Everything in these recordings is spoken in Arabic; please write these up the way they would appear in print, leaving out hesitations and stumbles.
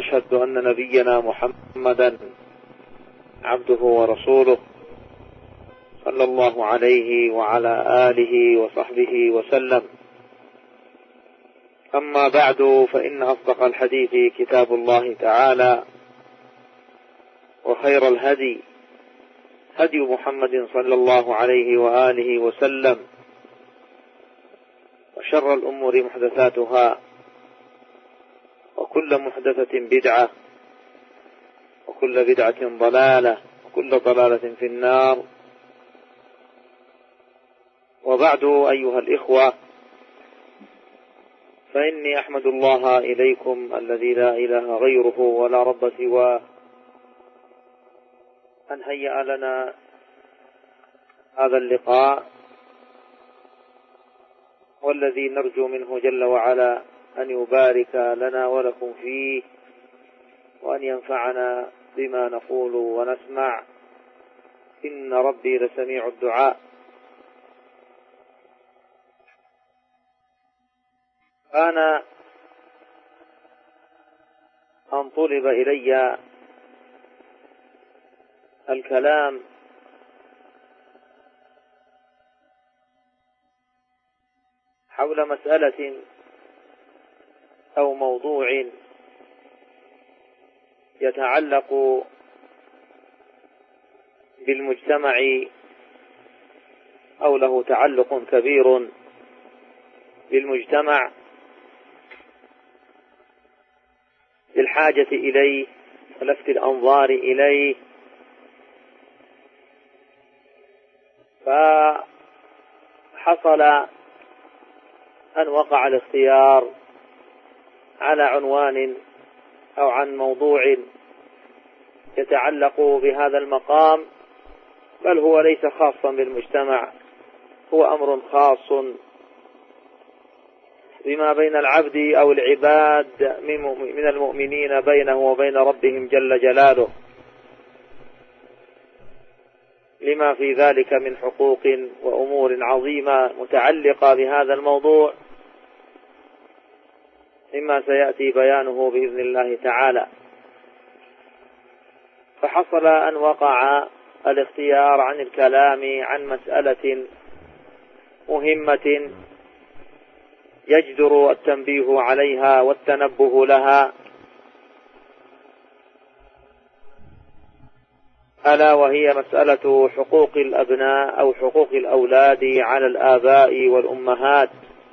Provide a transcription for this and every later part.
وأشهد أن نبينا محمدا عبده ورسوله صلى الله عليه وعلى آله وصحبه وسلم. أما بعد، فإن أصدق الحديث كتاب الله تعالى، وخير الهدي هدي محمد صلى الله عليه وآله وسلم، وشر الأمور محدثاتها، وكل محدثة بدعة، وكل بدعة ضلالة، وكل ضلالة في النار. وبعد، أيها الإخوة، فإني أحمد الله إليكم الذي لا إله غيره ولا رب سواه أن هيأ لنا هذا اللقاء، والذي نرجو منه جل وعلا أن يبارك لنا ولكم فيه، وأن ينفعنا بما نقول ونسمع، إن ربي لسميع الدعاء. أنا أن طلب إلي الكلام حول مسألة أو موضوع يتعلق بالمجتمع، أو له تعلق كبير بالمجتمع، بالحاجة إليه ولفت الأنظار إليه. فحصل أن وقع الاختيار على عنوان أو عن موضوع يتعلق بهذا المقام، بل هو ليس خاصا بالمجتمع، هو أمر خاص بما بين العبد أو العباد من المؤمنين بينه وبين ربهم جل جلاله، لما في ذلك من حقوق وأمور عظيمة متعلقة بهذا الموضوع، مما سيأتي بيانه بإذن الله تعالى. فحصل أن وقع الاختيار عن الكلام عن مسألة مهمة يجدر التنبيه عليها والتنبه لها، ألا وهي مسألة حقوق الأبناء أو حقوق الأولاد على الآباء والأمهات.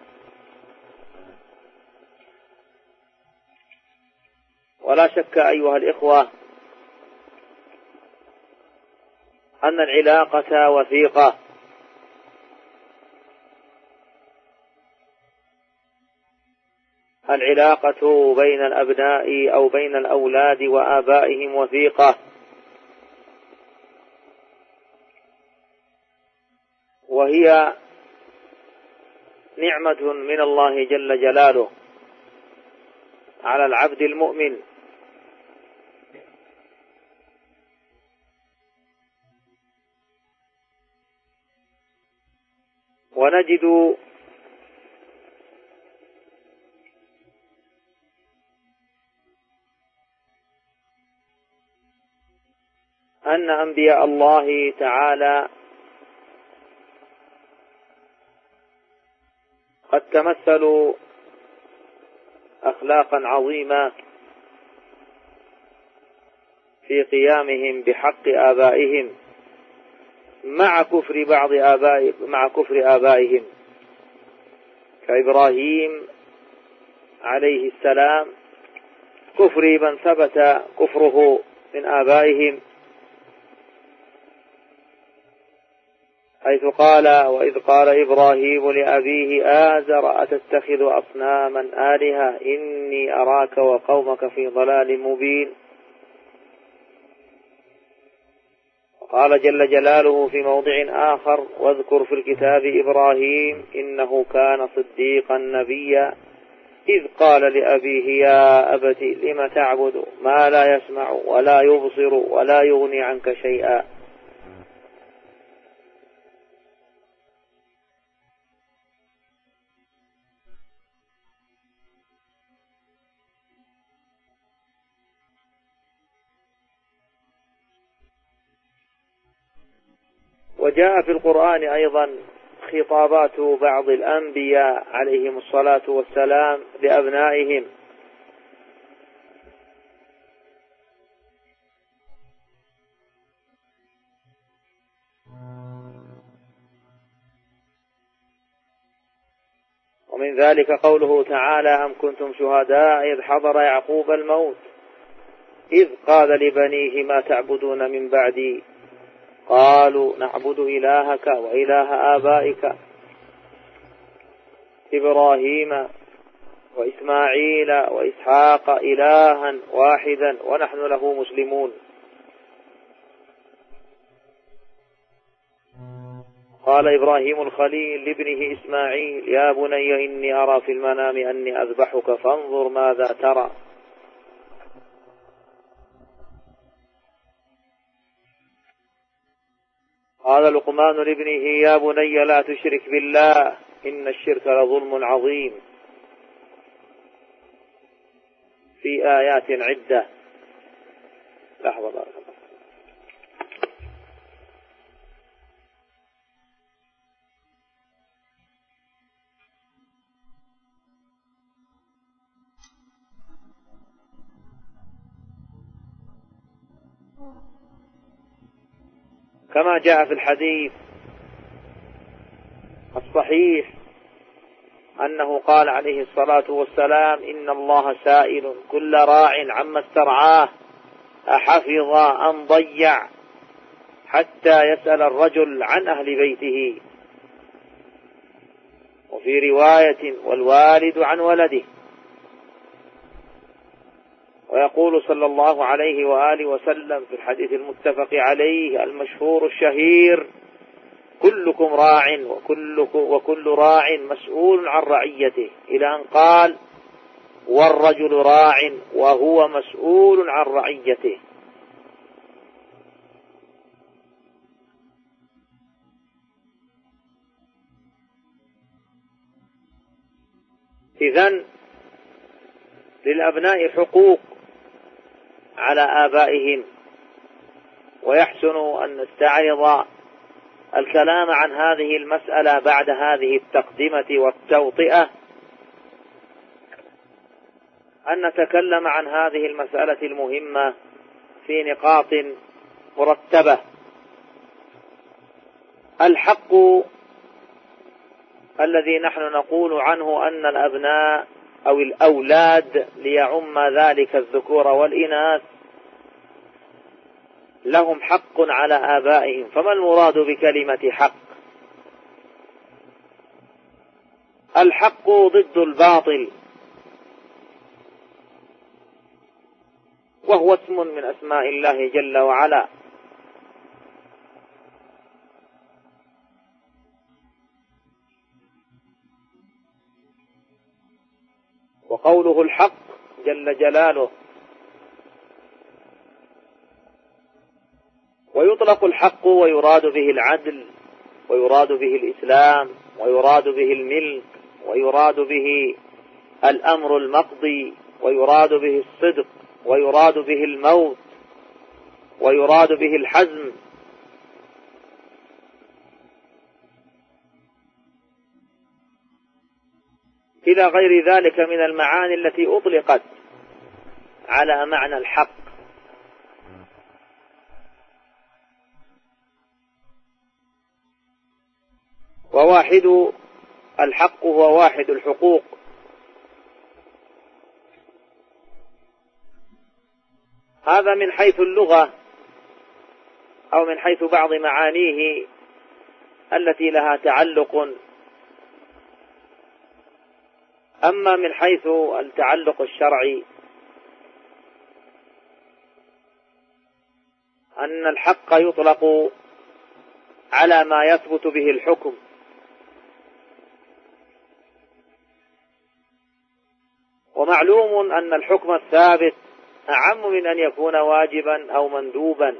ولا شك أيها الإخوة أن العلاقة وثيقة، العلاقة بين الأبناء أو بين الأولاد وآبائهم وثيقة، وهي نعمة من الله جل جلاله على العبد المؤمن. ونجد أن أنبياء الله تعالى قد تمثلوا أخلاقا عظيمة في قيامهم بحق آبائهم مع كفر آبائهم، كإبراهيم عليه السلام، كفر من ثبت كفره من آبائهم، حيث قال: وإذ قال إبراهيم لأبيه آزر أتتخذ أصناما آلهة إني أراك وقومك في ضلال مبين. وقال جل جلاله في موضع آخر: واذكر في الكتاب إبراهيم إنه كان صديقا نبيا إذ قال لأبيه يا أبت لم تعبد ما لا يسمع ولا يبصر ولا يغني عنك شيئا. وجاء في القرآن أيضا خطابات بعض الأنبياء عليهم الصلاة والسلام لأبنائهم، ومن ذلك قوله تعالى: أم كنتم شهداء إذ حضر يعقوب الموت إذ قال لبنيه ما تعبدون من بعدي قالوا نعبد إلهك وإله آبائك إبراهيم وإسماعيل وإسحاق إلها واحدا ونحن له مسلمون. قال إبراهيم الخليل لابنه إسماعيل: يا بني إني أرى في المنام أني أذبحك فانظر ماذا ترى. قال لقمان لابنه: يا بني لا تشرك بالله إن الشرك لظلم عظيم، في آيات عدة. لحظة بارك الله. كما جاء في الحديث الصحيح أنه قال عليه الصلاة والسلام: إن الله سائل كل راع عما استرعاه أحفظ أم ضيع، حتى يسأل الرجل عن أهل بيته. وفي رواية: والوالد عن ولده. ويقول صلى الله عليه وآله وسلم في الحديث المتفق عليه المشهور الشهير: كلكم راع وكل راع مسؤول عن رعيته، إلى أن قال: والرجل راع وهو مسؤول عن رعيته. إذن للأبناء حقوق على آبائهم، ويحسن أن نستعرض الكلام عن هذه المسألة بعد هذه التقدمة والتوطئة، أن نتكلم عن هذه المسألة المهمة في نقاط مرتبة. الحق الذي نحن نقول عنه أن الأبناء أو الأولاد ليعم ذلك الذكور والإناث لهم حق على آبائهم. فما المراد بكلمة حق؟ الحق ضد الباطل، وهو اسم من أسماء الله جل وعلا. وقوله الحق جل جلاله. ويطلق الحق ويراد به العدل، ويراد به الإسلام، ويراد به الملك، ويراد به الأمر المقضي، ويراد به الصدق، ويراد به الموت، ويراد به الحزم. إلى غير ذلك من المعاني التي أطلقت على معنى الحق. وواحد الحق هو واحد الحقوق. هذا من حيث اللغة أو من حيث بعض معانيه التي لها تعلق. أما من حيث التعلق الشرعي أن الحق يطلق على ما يثبت به الحكم، ومعلوم أن الحكم الثابت أعم من أن يكون واجبا أو مندوبا.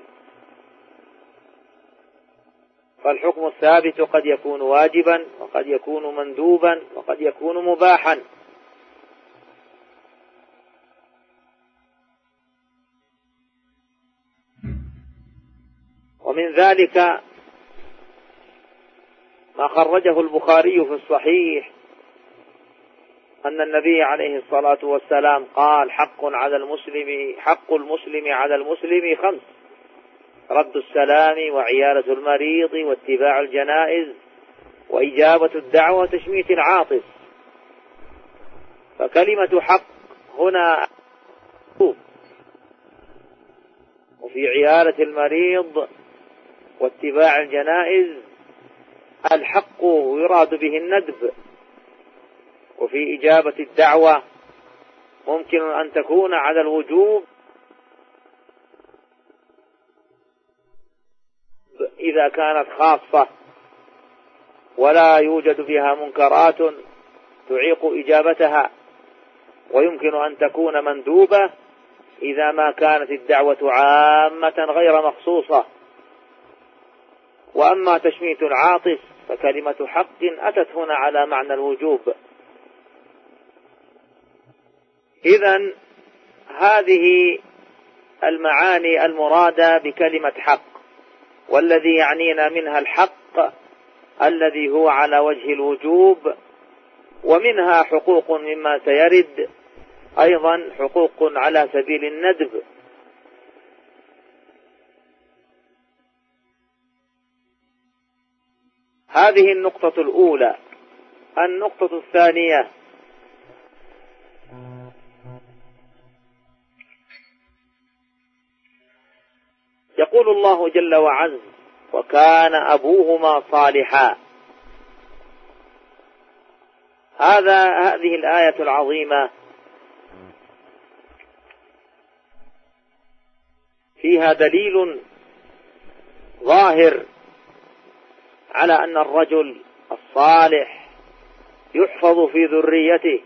فالحكم الثابت قد يكون واجبا، وقد يكون مندوبا، وقد يكون مباحا. ومن ذلك خرجه البخاري في الصحيح أن النبي عليه الصلاة والسلام قال: حق المسلم على المسلم 5: رد السلام، وعيادة المريض، واتباع الجنائز، وإجابة الدعوة، وتشميت العاطس. فكلمة حق هنا، وفي عيادة المريض واتباع الجنائز الحق يراد به الندب، وفي إجابة الدعوة ممكن أن تكون على الوجوب إذا كانت خاصة ولا يوجد فيها منكرات تعيق إجابتها، ويمكن أن تكون مندوبة إذا ما كانت الدعوة عامة غير مخصوصة. وأما تشميت العاطس فكلمة حق أتت هنا على معنى الوجوب. إذن هذه المعاني المرادة بكلمة حق، والذي يعنينا منها الحق الذي هو على وجه الوجوب، ومنها حقوق مما سيرد أيضا حقوق على سبيل الندب. هذه النقطة الأولى. النقطة الثانية: يقول الله جل وعز: وكان أبوهما صالحا. هذه الآية العظيمة فيها دليل ظاهر على أن الرجل الصالح يحفظ في ذريته،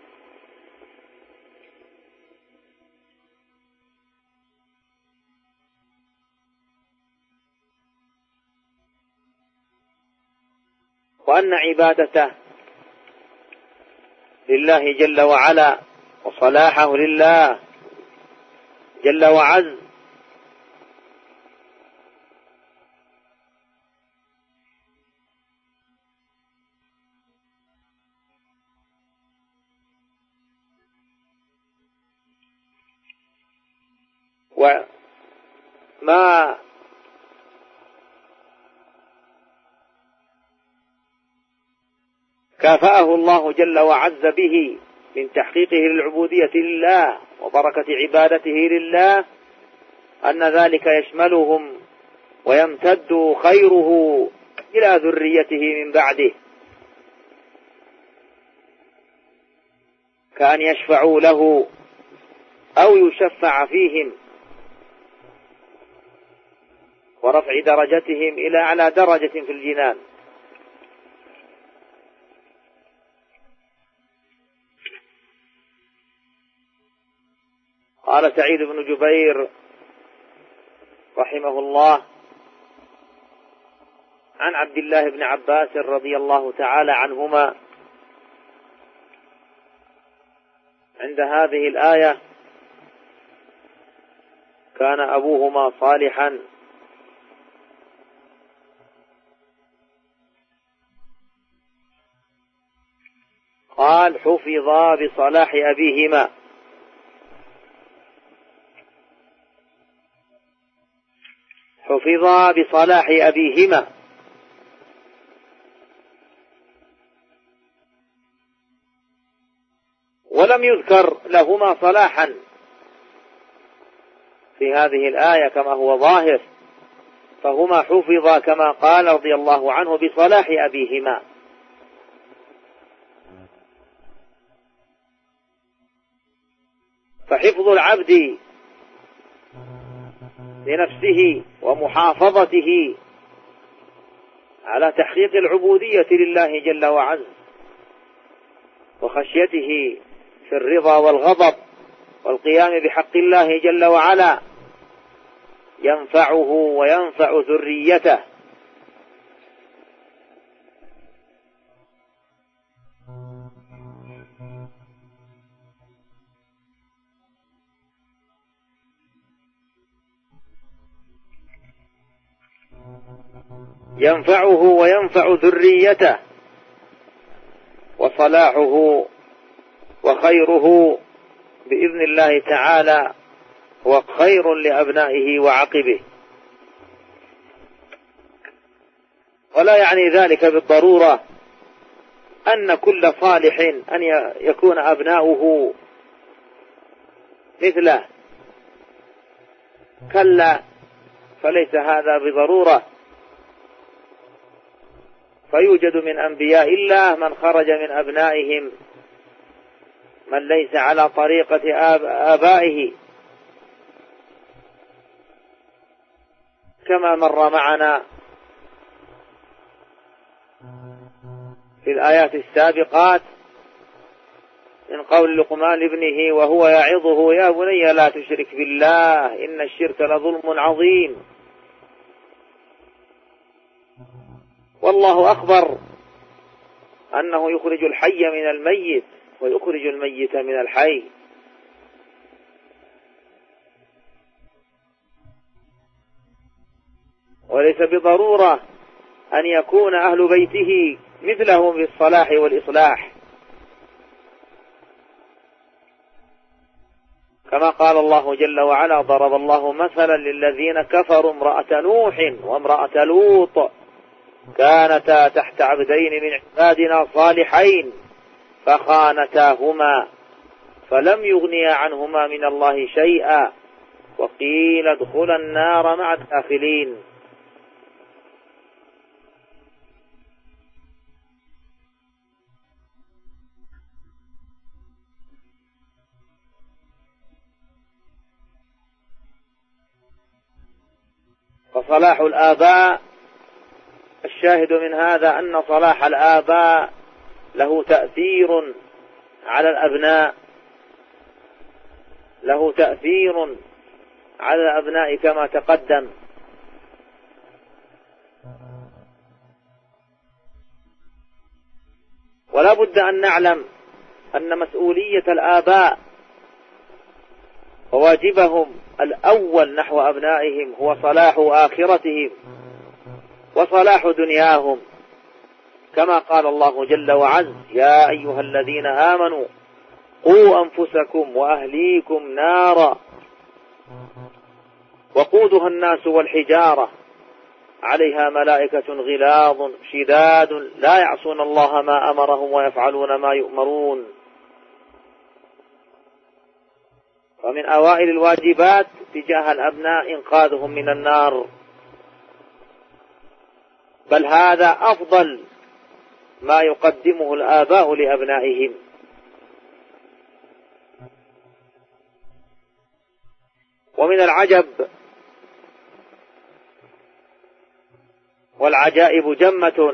وأن عبادته لله جل وعلا وصلاحه لله جل وعز وما كافأه الله جل وعز به من تحقيقه للعبودية لله وبركة عبادته لله، أن ذلك يشملهم ويمتد خيره إلى ذريته من بعده، كأن يشفعوا له أو يشفع فيهم، ورفع درجتهم إلى أعلى درجة في الجنان. قال سعيد بن جبير رحمه الله عن عبد الله بن عباس رضي الله تعالى عنهما عند هذه الآية: كان أبوهما صالحا. قال: حفظا بصلاح أبيهما. حفظا بصلاح أبيهما، ولم يذكر لهما صلاحا في هذه الآية كما هو ظاهر، فهما حفظا كما قال رضي الله عنه بصلاح أبيهما. فحفظ العبد لنفسه ومحافظته على تحقيق العبودية لله جل وعز وخشيته في الرضا والغضب والقيام بحق الله جل وعلا ينفعه وينفع ذريته. ينفعه وينفع ذريته، وصلاحه وخيره بإذن الله تعالى هو خير لأبنائه وعقبه. ولا يعني ذلك بالضرورة أن كل صالح أن يكون أبناؤه مثله، كلا، فليس هذا بضرورة. فيوجد من أنبياء الله من خرج من أبنائهم من ليس على طريقة آبائه، كما مر معنا في الآيات السابقات من قول لقمان لابنه وهو يعظه يا بني لا تشرك بالله إن الشرك لظلم عظيم. والله أخبر أنه يخرج الحي من الميت ويخرج الميت من الحي. وليس بضرورة أن يكون أهل بيته مثله في الصلاح والإصلاح، كما قال الله جل وعلا ضرب الله مثلا للذين كفروا امرأة نوح وامرأة لوط كانتا تحت عبدين من عبادنا صالحين فخانتاهما فلم يغنيا عنهما من الله شيئا وقيل ادخلا النار مع الداخلين. فصلاح الآباء، الشاهد من هذا أن صلاح الآباء له تأثير على الأبناء، له تأثير على الأبناء كما تقدم. ولا بد أن نعلم أن مسؤولية الآباء وواجبهم الأول نحو أبنائهم هو صلاح آخرتهم وصلاح دنياهم، كما قال الله جل وعز يا أيها الذين آمنوا قوا أنفسكم وأهليكم نارا وقودها الناس والحجارة عليها ملائكة غلاظ شداد لا يعصون الله ما أمرهم ويفعلون ما يؤمرون. ومن أوائل الواجبات تجاه الأبناء إنقاذهم من النار، بل هذا أفضل ما يقدمه الآباء لأبنائهم. ومن العجب والعجائب جمة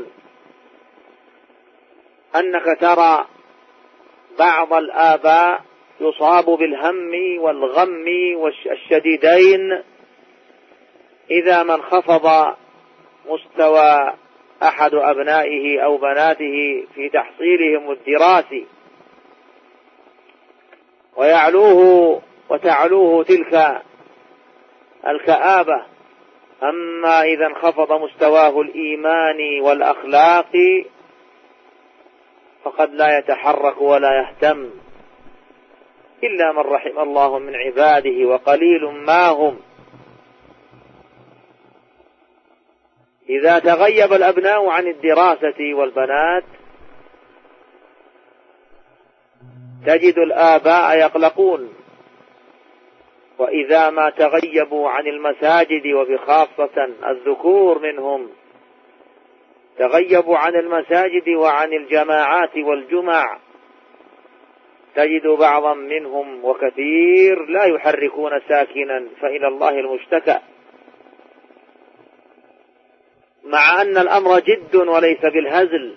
أنك ترى بعض الآباء يصاب بالهم والغم الشديدين إذا ما انخفض مستوى أحد أبنائه أو بناته في تحصيلهم الدراسي وتعلوه تلك الكآبة. أما إذا انخفض مستواه الإيماني والأخلاقي فقد لا يتحرك ولا يهتم إلا من رحم الله من عباده وقليل ما هم. إذا تغيب الأبناء عن الدراسة والبنات تجد الآباء يقلقون، وإذا ما تغيبوا عن المساجد وبخاصة الذكور منهم تغيبوا عن المساجد وعن الجماعات والجمع تجد بعضا منهم وكثير لا يحركون ساكنا فإلى الله المشتكى، مع أن الأمر جد وليس بالهزل.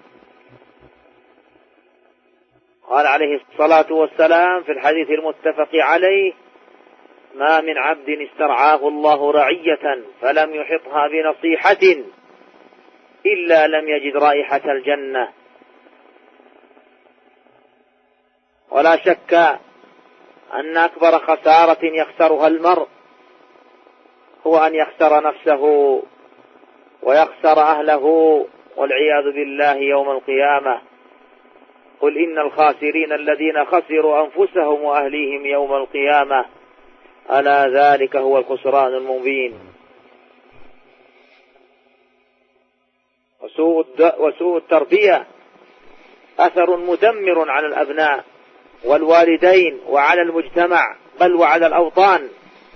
قال عليه الصلاة والسلام في الحديث المتفق عليه ما من عبد استرعاه الله رعية فلم يحطها بنصيحة إلا لم يجد رائحة الجنة. ولا شك أن أكبر خسارة يخسرها المرء هو أن يخسر نفسه ويخسر أهله والعياذ بالله يوم القيامة. قل إن الخاسرين الذين خسروا أنفسهم وأهليهم يوم القيامة ألا ذلك هو الخسران المبين. وسوء التربية أثر مدمر على الأبناء والوالدين وعلى المجتمع بل وعلى الأوطان.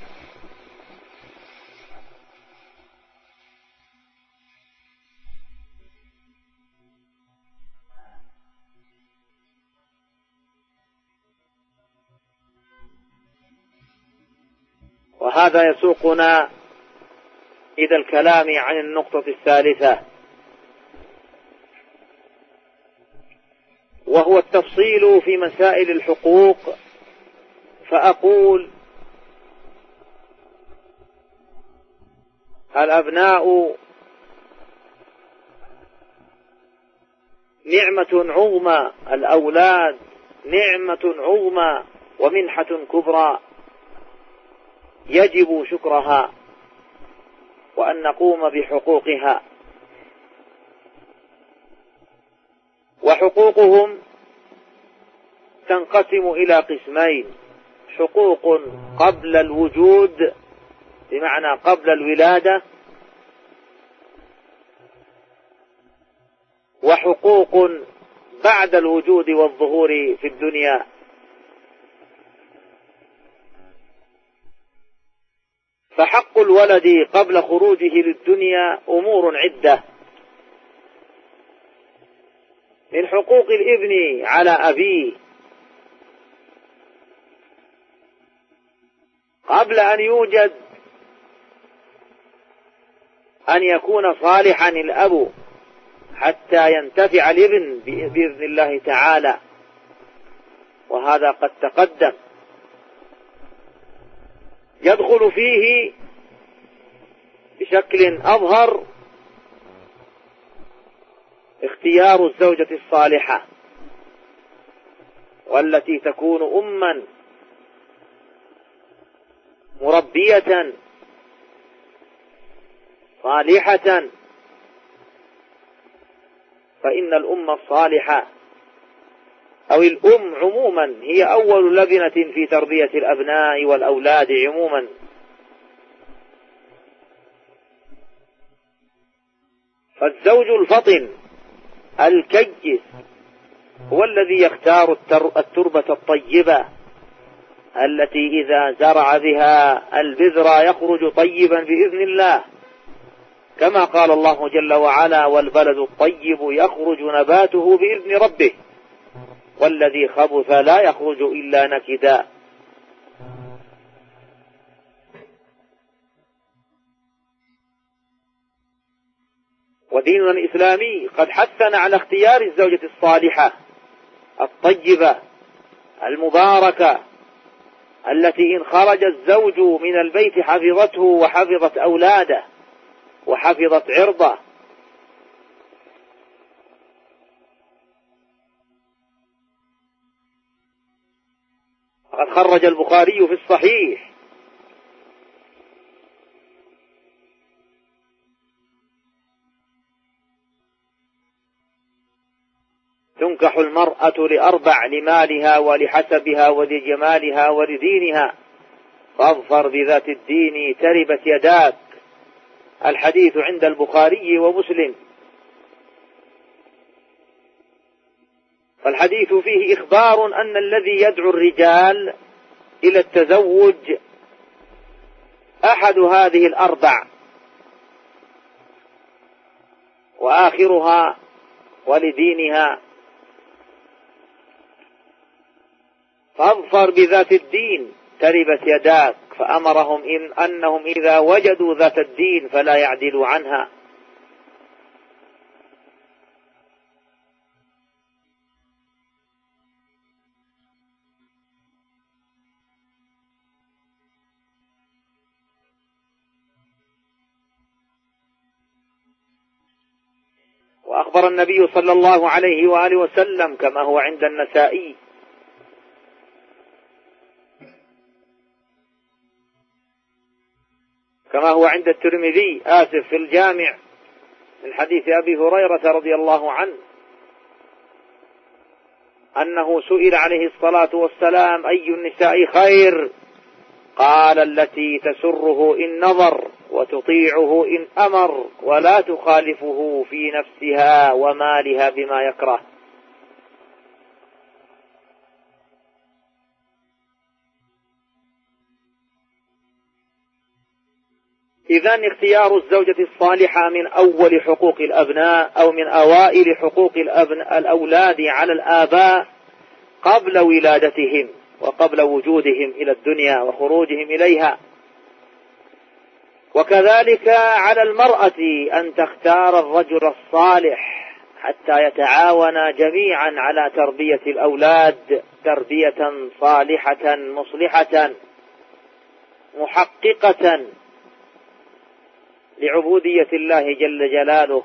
وهذا يسوقنا إلى الكلام عن النقطة الثالثة، وهو التفصيل في مسائل الحقوق. فأقول: الأبناء نعمة عظمى، الأولاد نعمة عظمى ومنحة كبرى يجب شكرها وأن نقوم بحقوقها. وحقوقهم تنقسم إلى قسمين: حقوق قبل الوجود بمعنى قبل الولادة، وحقوق بعد الوجود والظهور في الدنيا. فحق الولد قبل خروجه للدنيا أمور عدة: من حقوق الابن على أبيه قبل أن يوجد أن يكون صالحا الأب حتى ينتفع الابن بإذن الله تعالى، وهذا قد تقدم. يدخل فيه بشكل أظهر اختيار الزوجة الصالحة، والتي تكون أما مربية صالحة. فإن الأم الصالحة أو الأم عموما هي أول لبنة في تربية الأبناء والأولاد عموما. فالزوج الفطن الكيس هو الذي يختار التربة الطيبة التي إذا زرع بها البذر يخرج طيبا بإذن الله، كما قال الله جل وعلا: والبلد الطيب يخرج نباته بإذن ربه والذي خبث لا يخرج إلا نكدا. وديننا الإسلامي قد حثنا على اختيار الزوجة الصالحة الطيبة المباركة، التي إن خرج الزوج من البيت حفظته وحفظت أولاده وحفظت عرضه. قد خرج البخاري في الصحيح تنكح المرأة لأربع: لمالها ولحسبها ولجمالها ولدينها، فاظفر بذات الدين تربت يداك. الحديث عند البخاري ومسلم. فالحديث فيه إخبار أن الذي يدعو الرجال إلى التزوج أحد هذه الأربع، وآخرها ولدينها. فاظفر بذات الدين تربت يداك، فأمرهم أنهم إذا وجدوا ذات الدين فلا يعدلوا عنها. وأخبر النبي صلى الله عليه وآله وسلم كما هو عند النسائي كما هو عند الترمذي في الجامع من حديث أبي هريرة رضي الله عنه أنه سئل عليه الصلاة والسلام: أي النساء خير؟ قال: التي تسره إن نظر وتطيعه إن أمر ولا تخالفه في نفسها ومالها بما يكره. إذن اختيار الزوجة الصالحة من أول حقوق الأبناء أو من أوائل حقوق الأولاد على الآباء قبل ولادتهم وقبل وجودهم إلى الدنيا وخروجهم إليها. وكذلك على المرأة أن تختار الرجل الصالح حتى يتعاونا جميعا على تربية الأولاد تربية صالحة مصلحة محققة لعبودية الله جل جلاله.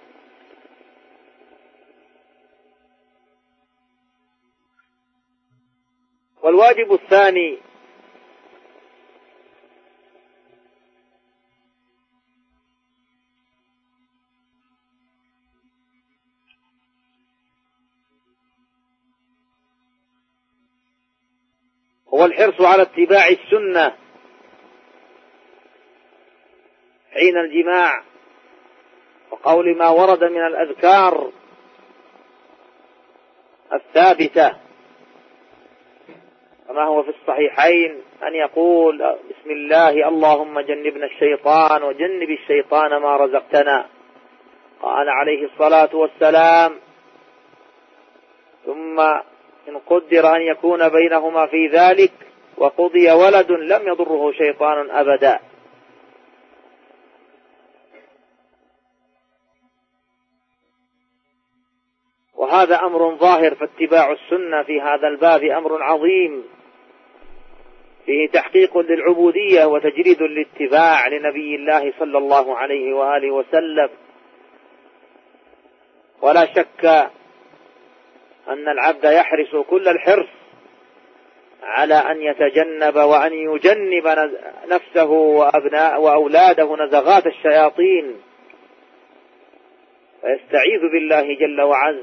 والواجب الثاني هو الحرص على اتباع السنة حين الجماع وقول ما ورد من الأذكار الثابتة، كما هو في الصحيحين أن يقول: بسم الله اللهم جنبنا الشيطان وجنب الشيطان ما رزقتنا. قال عليه الصلاة والسلام: ثم إن قدر أن يكون بينهما في ذلك وقضي ولد لم يضره شيطان أبدا. وهذا أمر ظاهر، فاتباع السنة في هذا الباب أمر عظيم فيه تحقيق للعبودية وتجريد للاتباع لنبي الله صلى الله عليه وآله وسلم. ولا شك أن العبد يحرص كل الحرص على أن يتجنب وأن يجنب نفسه وأولاده نزغات الشياطين، فيستعيذ بالله جل وعز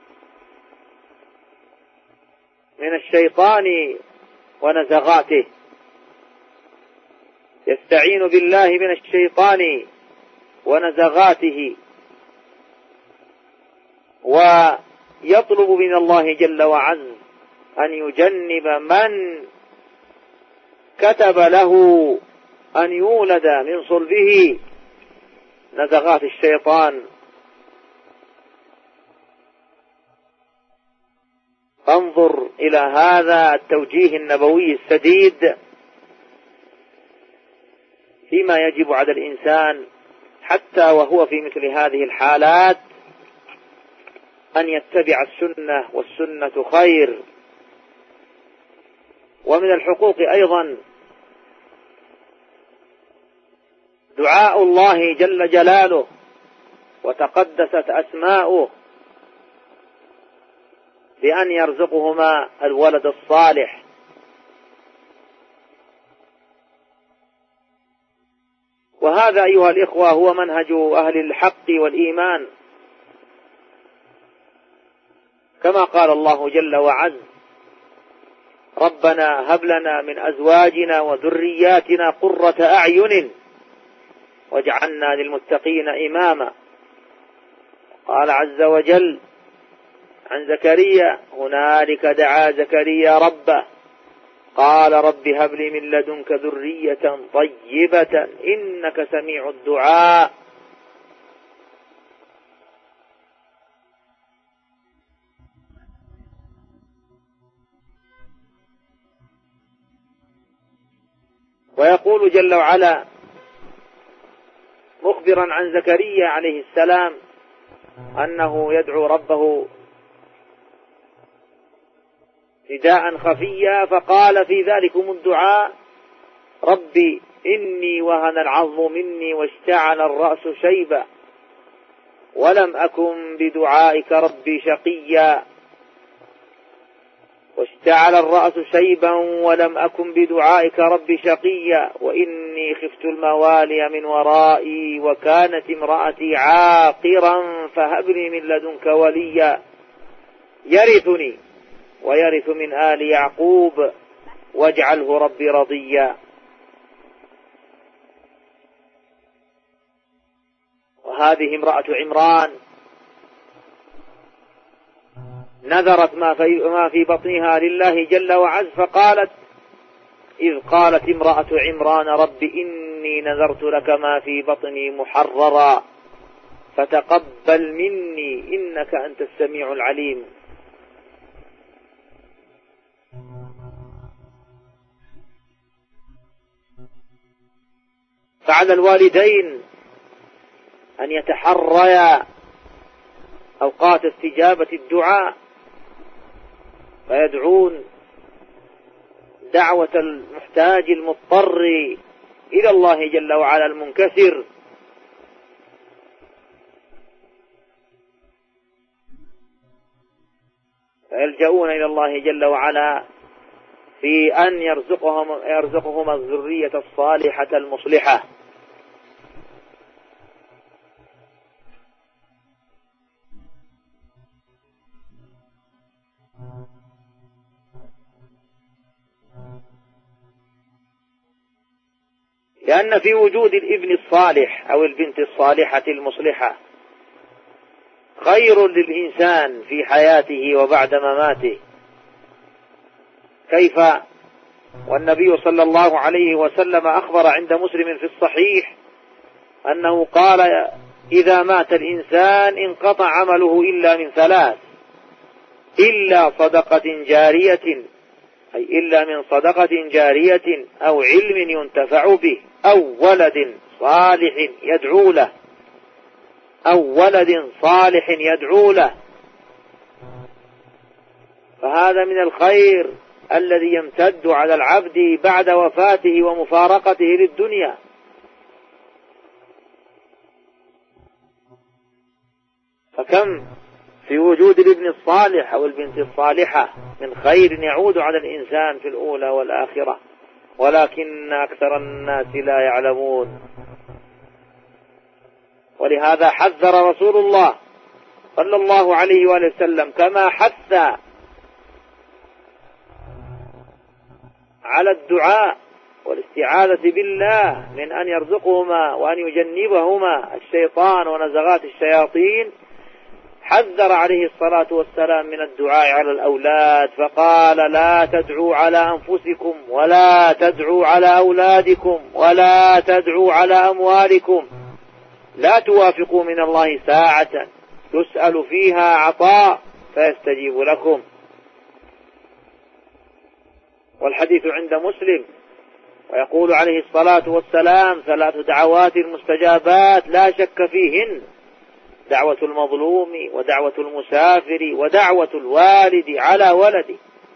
من الشيطان ونزغاته، يستعين بالله من الشيطان ونزغاته، ويطلب من الله جل وعز أن يجنب من كتب له أن يولد من صلبه نزغات الشيطان. فانظر إلى هذا التوجيه النبوي السديد فيما يجب على الإنسان حتى وهو في مثل هذه الحالات أن يتبع السنة، والسنة خير. ومن الحقوق أيضا دعاء الله جل جلاله وتقدست أسماؤه بأن يرزقهما الولد الصالح. وهذا أيها الإخوة هو منهج أهل الحق والإيمان، كما قال الله جل وعز: ربنا هب لنا من أزواجنا وذرياتنا قرة أعين واجعلنا للمتقين إماما. قال عز وجل عن زكريا: هنالك دعا زكريا ربه قال رب هب لي من لدنك ذرية طيبة إنك سميع الدعاء. ويقول جل وعلا مخبرا عن زكريا عليه السلام أنه يدعو ربه نداء خفيا، فقال في ذلكم الدعاء: ربي إني وهن العظم مني واشتعل الرأس شيبا ولم أكن بدعائك ربي شقيا. واشتعل الرأس شيبا ولم أكن بدعائك رب شقيا وإني خفت الموالي من ورائي وكانت امرأتي عاقرا فهب لي من لدنك وليا يرثني ويرث من آل يعقوب واجعله ربي رضيا. وهذه امرأة عمران نذرت ما في بطنها لله جل وعز، فقالت إذ قالت امرأة عمران رب إني نذرت لك ما في بطني محررا فتقبل مني إنك أنت السميع العليم. فعلى الوالدين أن يتحريا أوقات استجابة الدعاء فيدعون دعوة المحتاج المضطر إلى الله جل وعلا المنكسر، فيلجؤون إلى الله جل وعلا في أن يرزقهم الذرية الصالحة المصلحة. لأن في وجود الابن الصالح أو البنت الصالحة المصلحة خير للإنسان في حياته وبعد مماته. كيف والنبي صلى الله عليه وسلم أخبر عند مسلم في الصحيح أنه قال إذا مات الإنسان انقطع عمله إلا من ثلاث إلا صدقة جارية، أي إلا من صدقة جارية أو علم ينتفع به أو ولد صالح يدعو له أو ولد صالح يدعو له. فهذا من الخير الذي يمتد على العبد بعد وفاته ومفارقته للدنيا. فكم في وجود الابن الصالح أو البنت الصالحة من خير يعود على الإنسان في الأولى والآخرة، ولكن أكثر الناس لا يعلمون. ولهذا حذر رسول الله صلى الله عليه وآله وسلم كما حث على الدعاء والاستعاذة بالله من أن يرزقهما وأن يجنبهما الشيطان ونزغات الشياطين، حذر عليه الصلاة والسلام من الدعاء على الأولاد، فقال لا تدعوا على أنفسكم ولا تدعوا على أولادكم ولا تدعوا على أموالكم، لا توافقوا من الله ساعة يسأل فيها عطاء فيستجيب لكم. والحديث عند مسلم، ويقول عليه الصلاة والسلام 3 دعوات مستجابات لا شك فيهن: دعوة المظلوم ودعوة المسافر ودعوة الوالد على ولده.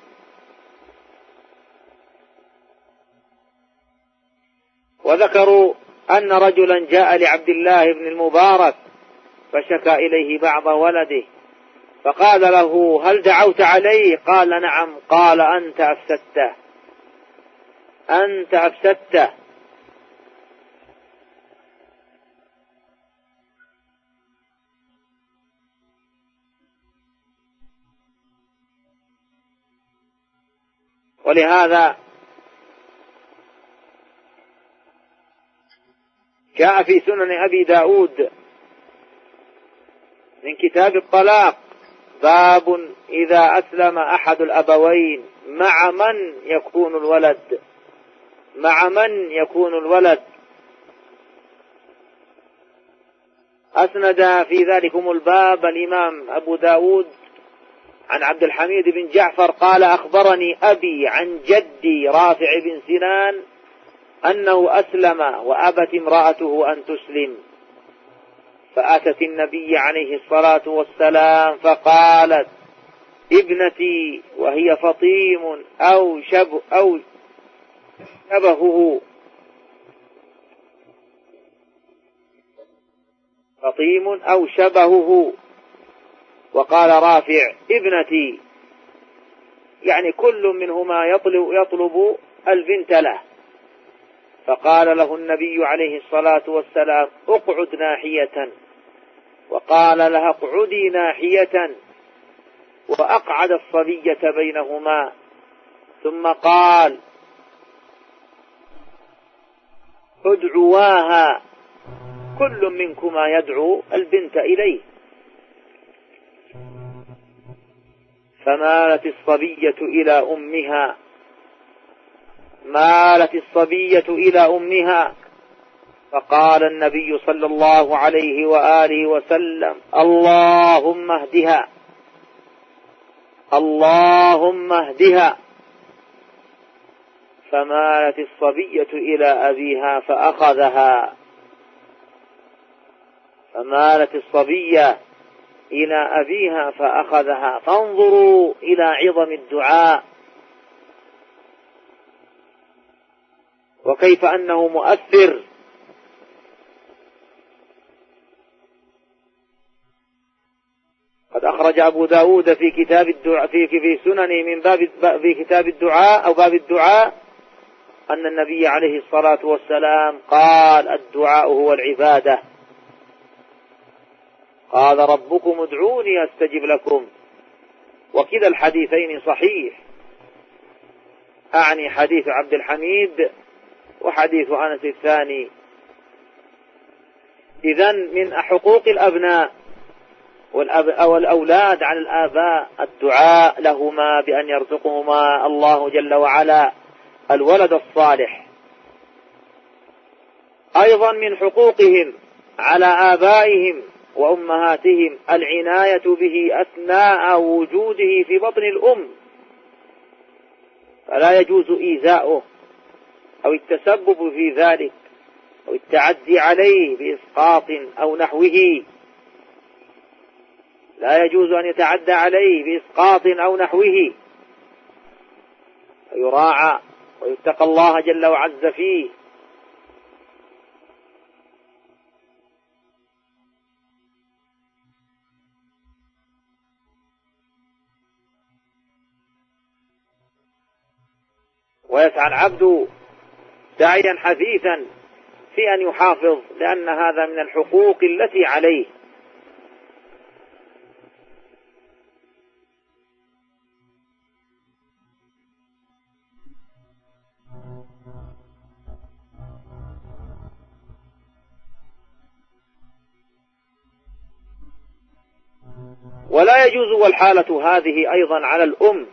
وذكروا أن رجلا جاء لعبد الله بن المبارك فشكى إليه بعض ولده، فقال له هل دعوت عليه؟ قال نعم. قال أنت أفسدته. ولهذا جاء في سنن أبي داود من كتاب الطلاق باب إذا أسلم أحد الأبوين مع من يكون الولد. أسند في ذلكم الباب الإمام أبو داود عن عبد الحميد بن جعفر قال أخبرني أبي عن جدي رافع بن سنان أنه أسلم وأبت امرأته أن تسلم، فأتت النبي عليه الصلاة والسلام فقالت ابنتي، وهي فطيم أو شبهه. وقال رافع ابنتي يعني كل منهما يطلب البنت له. فقال له النبي عليه الصلاة والسلام اقعد ناحية، وقال لها اقعدي ناحية، وأقعد الصبية بينهما، ثم قال ادعواها، كل منكما يدعو البنت إليه. فمالت الصبية إلى أمها، فقال النبي صلى الله عليه وآله وسلم اللهم اهدها، اللهم اهدها. فمالت الصبية إلى أبيها فأخذها، فمالت الصبية إلى أبيها فأخذها. فانظروا إلى عظم الدعاء وكيف أنه مؤثر. قد أخرج أبو داود في كتاب الدعاء في سننه من في كتاب الدعاء أو باب الدعاء أن النبي عليه الصلاة والسلام قال الدعاء هو العبادة. قال ربكم ادعوني أستجب لكم. وكلا الحديثين صحيح، أعني حديث عبد الحميد وحديث أنس الثاني. إذن من حقوق الأبناء والأولاد على الآباء الدعاء لهما بأن يرزقهما الله جل وعلا الولد الصالح. أيضا من حقوقهم على آبائهم وأمهاتهم العناية به أثناء وجوده في بطن الأم، فلا يجوز إيذاؤه أو التسبب في ذلك أو التعدي عليه بإسقاط أو نحوه. لا يجوز أن يتعدى عليه بإسقاط أو نحوه، فيراعى ويتقى الله جل وعز فيه. ويسعى العبد سعيا حثيثا في أن يحافظ، لأن هذا من الحقوق التي عليه. ولا يجوز والحالة هذه أيضا على الأم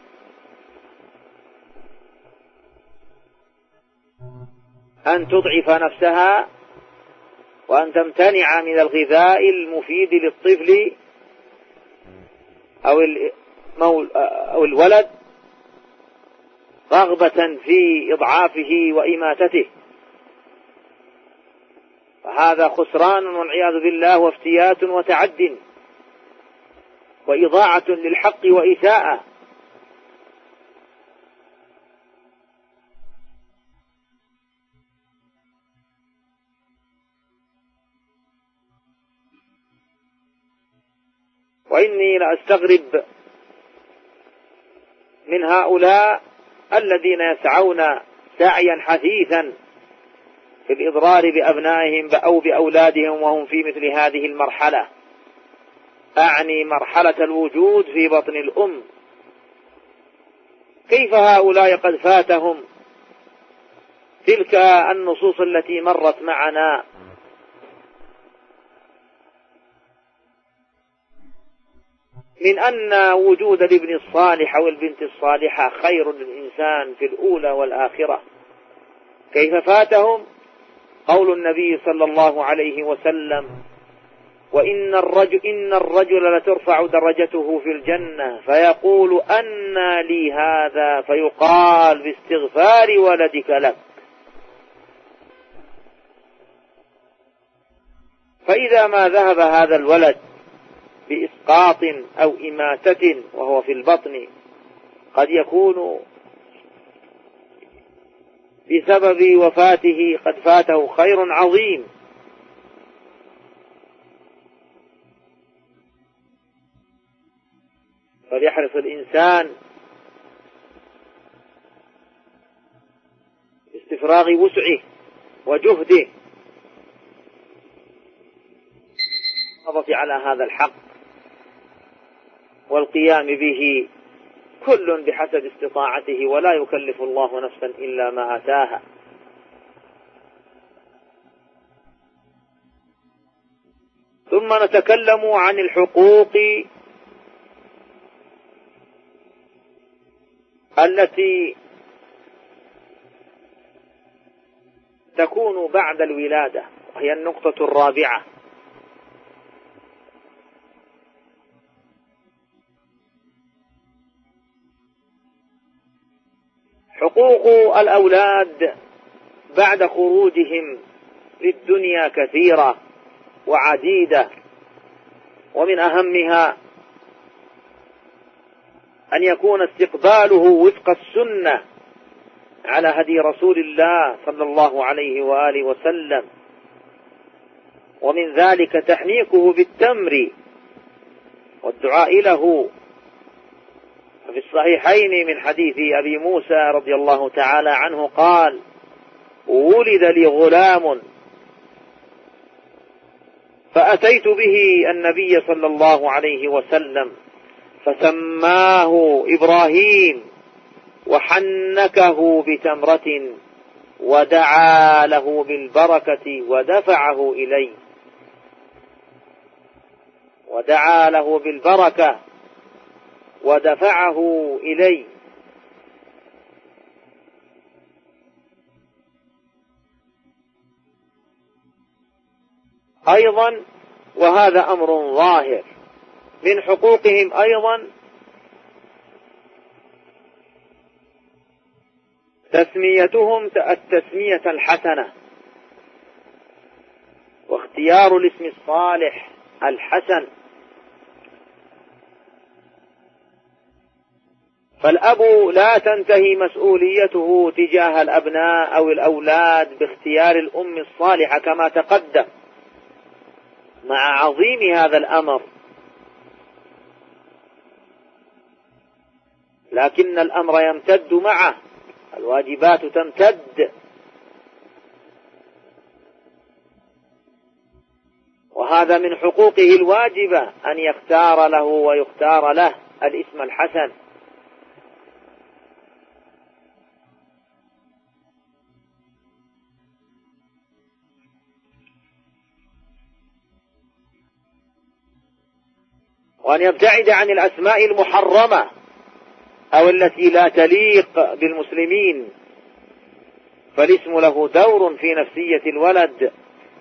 أن تضعف نفسها وأن تمتنع من الغذاء المفيد للطفل أو الولد رغبة في إضعافه وإماتته، فهذا خسران والعياذ بالله وافتيات وتعد وإضاعة للحق وإساءة. وإني لأستغرب من هؤلاء الذين يسعون سعيا حثيثا في الإضرار بأبنائهم أو بأولادهم وهم في مثل هذه المرحلة، أعني مرحلة الوجود في بطن الأم. كيف هؤلاء قد فاتهم تلك النصوص التي مرت معنا من أن وجود الابن الصالح والبنت الصالحة خير للإنسان في الأولى والآخرة؟ كيف فاتهم قول النبي صلى الله عليه وسلم وإن الرجل لترفع درجته في الجنة فيقول أنى لي هذا فيقال باستغفار ولدك لك. فإذا ما ذهب هذا الولد بإسقاط أو إماتة وهو في البطن، قد يكون بسبب وفاته قد فاته خير عظيم. فليحرص الإنسان بإفراغ وسعه وجهده على هذا الحق والقيام به، كل بحسب استطاعته، ولا يكلف الله نفسا إلا ما آتاها. ثم نتكلم عن الحقوق التي تكون بعد الولادة، وهي النقطة الرابعة. حقوق الأولاد بعد خروجهم للدنيا كثيرة وعديدة، ومن أهمها أن يكون استقباله وفق السنة على هدي رسول الله صلى الله عليه وآله وسلم، ومن ذلك تحنيكه بالتمر والدعاء له. في الصحيحين من حديث أبي موسى رضي الله تعالى عنه قال: ولد لي غلام فأتيت به النبي صلى الله عليه وسلم فسماه إبراهيم وحنكه بتمرة ودعا له بالبركة ودفعه إلي، ودعا له بالبركة ودفعه إلي. أيضا وهذا أمر ظاهر من حقوقهم أيضا تسميتهم التسمية الحسنة، واختيار الاسم الصالح الحسن. فالأب لا تنتهي مسؤوليته تجاه الأبناء أو الأولاد باختيار الأم الصالحة كما تقدم، مع عظيم هذا الأمر، لكن الأمر يمتد معه، الواجبات تمتد، وهذا من حقوقه الواجبة أن يختار له ويختار له الاسم الحسن. وأن يبتعد عن الأسماء المحرمة أو التي لا تليق بالمسلمين، فالاسم له دور في نفسية الولد.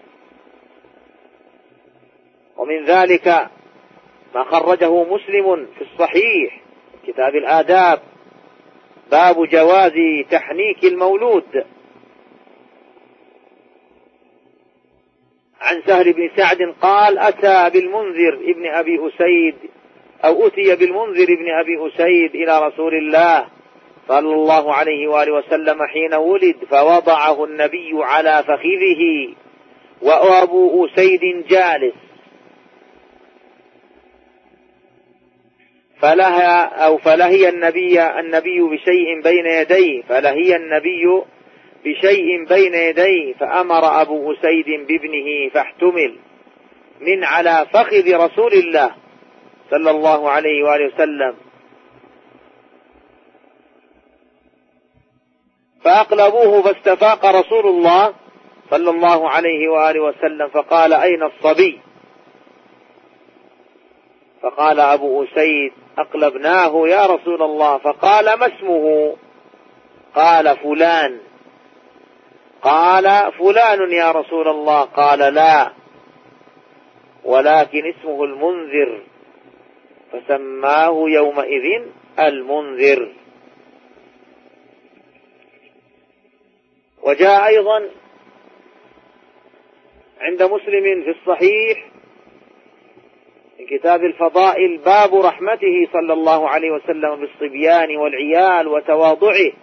ومن ذلك ما خرجه مسلم في الصحيح كتاب الآداب، باب جواز تحنيك المولود، عن سهل بن سعد قال: أتي بالمنذر ابن أبي أسيد إلى رسول الله صلى الله عليه وآله وسلم حين ولد، فوضعه النبي على فخذه وأبو أسيد جالس، فلهي النبي بشيء بين يديه فأمر أبو أسيد بابنه فاحتمل من على فخذ رسول الله صلى الله عليه وآله وسلم، فأقلبوه فاستفاق رسول الله صلى الله عليه وآله وسلم فقال: أين الصبي؟ فقال أبو أسيد: أقلبناه يا رسول الله. فقال: ما اسمه؟ قال: فلان. قال: فلان يا رسول الله؟ قال: لا، ولكن اسمه المنذر، فسماه يومئذ المنذر. وجاء أيضا عند مسلم في الصحيح في كتاب الفضائل باب رحمته صلى الله عليه وسلم بالصبيان والعيال وتواضعه،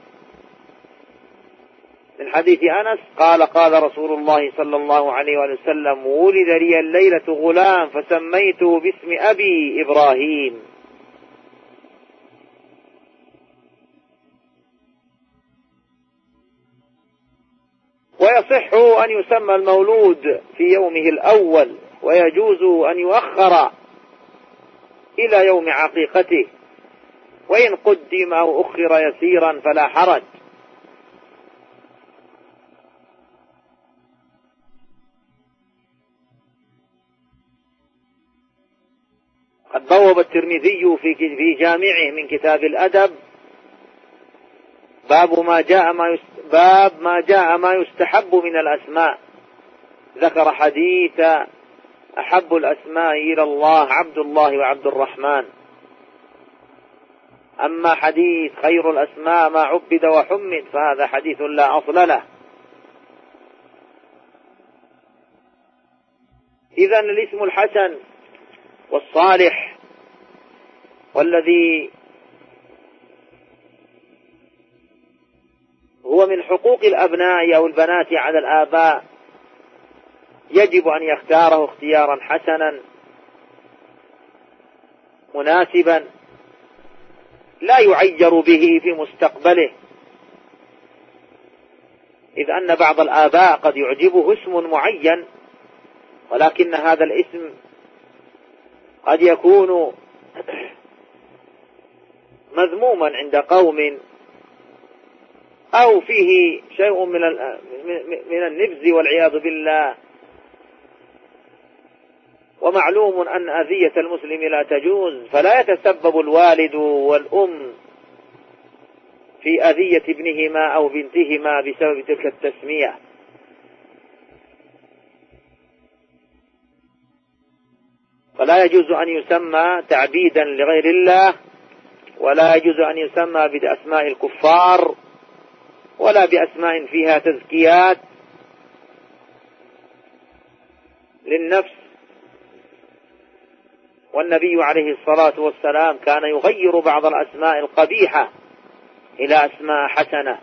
من حديث أنس قال: قال رسول الله صلى الله عليه وسلم: ولد لي الليلة غلام فسميته باسم أبي إبراهيم. ويصح أن يسمى المولود في يومه الأول، ويجوز أن يؤخر إلى يوم عقيقته، وإن قدم أو أخر يسيرا فلا حرج. قد بوب الترمذي في جامعه من كتاب الأدب باب ما جاء ما يستحب من الأسماء، ذكر حديث أحب الأسماء إلى الله عبد الله وعبد الرحمن. أما حديث خير الأسماء ما عبد وحمد فهذا حديث لا أصل له. إذن الاسم الحسن والصالح والذي هو من حقوق الأبناء أو البنات على الآباء يجب أن يختاره اختيارا حسنا مناسبا لا يعير به في مستقبله، إذ أن بعض الآباء قد يعجبه اسم معين ولكن هذا الاسم قد يكون مذموما عند قوم أو فيه شيء من النبذ والعياذ بالله. ومعلوم أن أذية المسلم لا تجوز، فلا يتسبب الوالد والأم في أذية ابنهما أو بنتهما بسبب تلك التسمية. فلا يجوز أن يسمى تعبيدا لغير الله، ولا يجوز أن يسمى بأسماء الكفار، ولا بأسماء فيها تزكيات للنفس. والنبي عليه الصلاة والسلام كان يغير بعض الأسماء القبيحة إلى أسماء حسنة،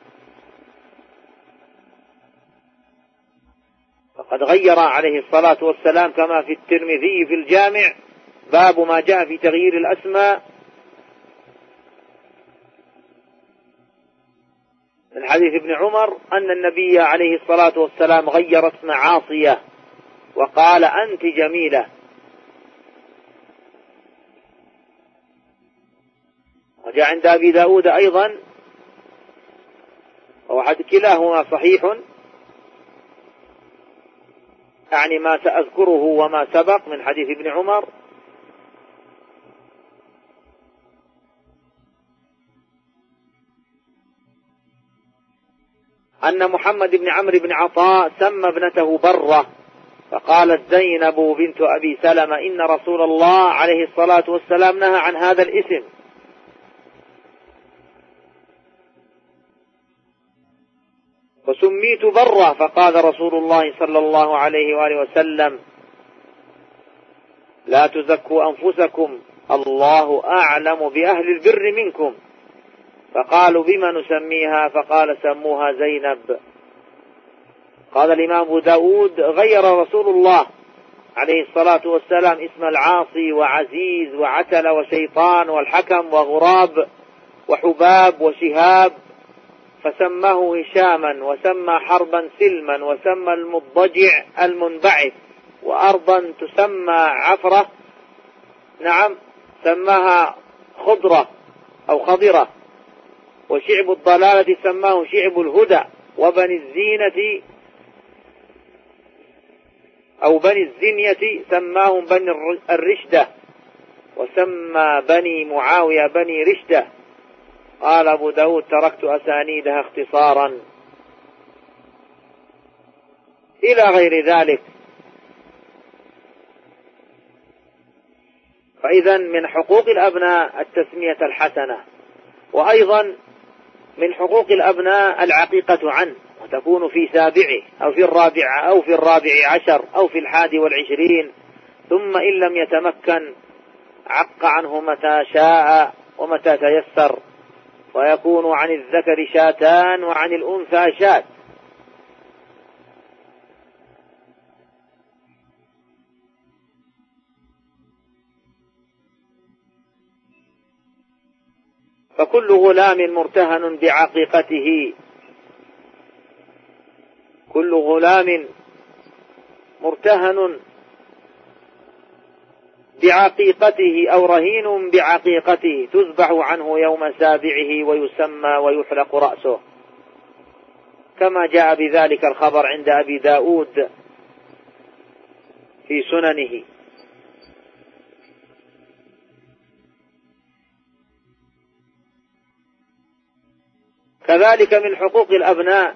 فقد غير عليه الصلاة والسلام كما في الترمذي في الجامع باب ما جاء في تغيير الأسماء من حديث ابن عمر أن النبي عليه الصلاة والسلام غير اسم عاصية وقال أنت جميلة. وجاء عند أبي داود أيضا، كلاهما صحيح، يعني ما سأذكره وما سبق من حديث ابن عمر، أن محمد بن عمرو بن عطاء سمى ابنته برة، فقالت زينب بنت أبي سلمة إن رسول الله عليه الصلاة والسلام نهى عن هذا الاسم. وسميت برة، فقال رسول الله صلى الله عليه وآله وسلم لا تزكوا أنفسكم الله أعلم بأهل البر منكم. فقالوا بما نسميها؟ فقال سموها زينب. قال الإمام أبو داود غير رسول الله عليه الصلاة والسلام اسم العاصي وعزيز وعتل وشيطان والحكم وغراب وحباب وشهاب، فسماه هشاما، وسمى حربا سلما، وسمى المضجع المنبعث، وأرضا تسمى عفرة، نعم سماها خضرة أو خضرة، وشعب الضلالة سماه شعب الهدى، وبني الزينة أو بني الزنية سماهم بني الرشدة، وسمى بني معاوية بني رشدة. قال أبو داود تركت أسانيدها اختصارا إلى غير ذلك. فإذا من حقوق الأبناء التسمية الحسنة، وأيضا من حقوق الأبناء العقيقة عنه، وتكون في سابعه أو في الرابع عشر أو في 21، ثم إن لم يتمكن عق عنه متى شاء ومتى تيسر، ويكون عن الذكر شاتان وعن الأنثى شات. فكل غلام مرتهن بعقيقته كل غلام مرتهن بعقيقته أو رهين بعقيقته تذبح عنه يوم سابعه ويسمى ويحلق رأسه، كما جاء بذلك الخبر عند أبي داود في سننه. كذلك من حقوق الأبناء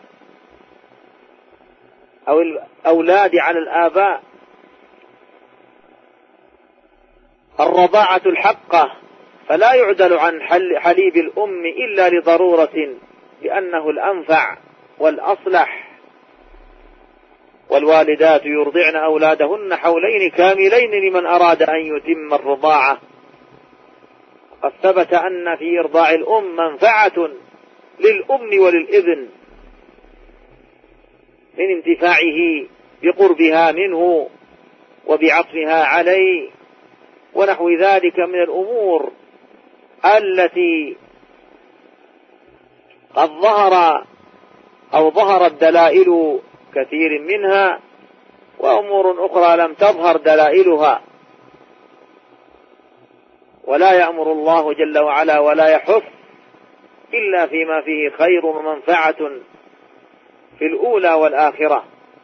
أو الأولاد على الآباء الرضاعة الحقة، فلا يعدل عن حليب الأم إلا لضرورة لأنه الأنفع والأصلح. والوالدات يرضعن أولادهن حولين كاملين لمن أراد أن يتم الرضاعة. قد ثبت أن في إرضاع الأم منفعة للأم وللابن من انتفاعه بقربها منه وبعطفها عليه ونحو ذلك من الأمور التي قد ظهرت دلائل كثير منها، وأمور أخرى لم تظهر دلائلها. ولا يأمر الله جل وعلا ولا يحث إلا فيما فيه خير ومنفعة في الأولى والآخرة.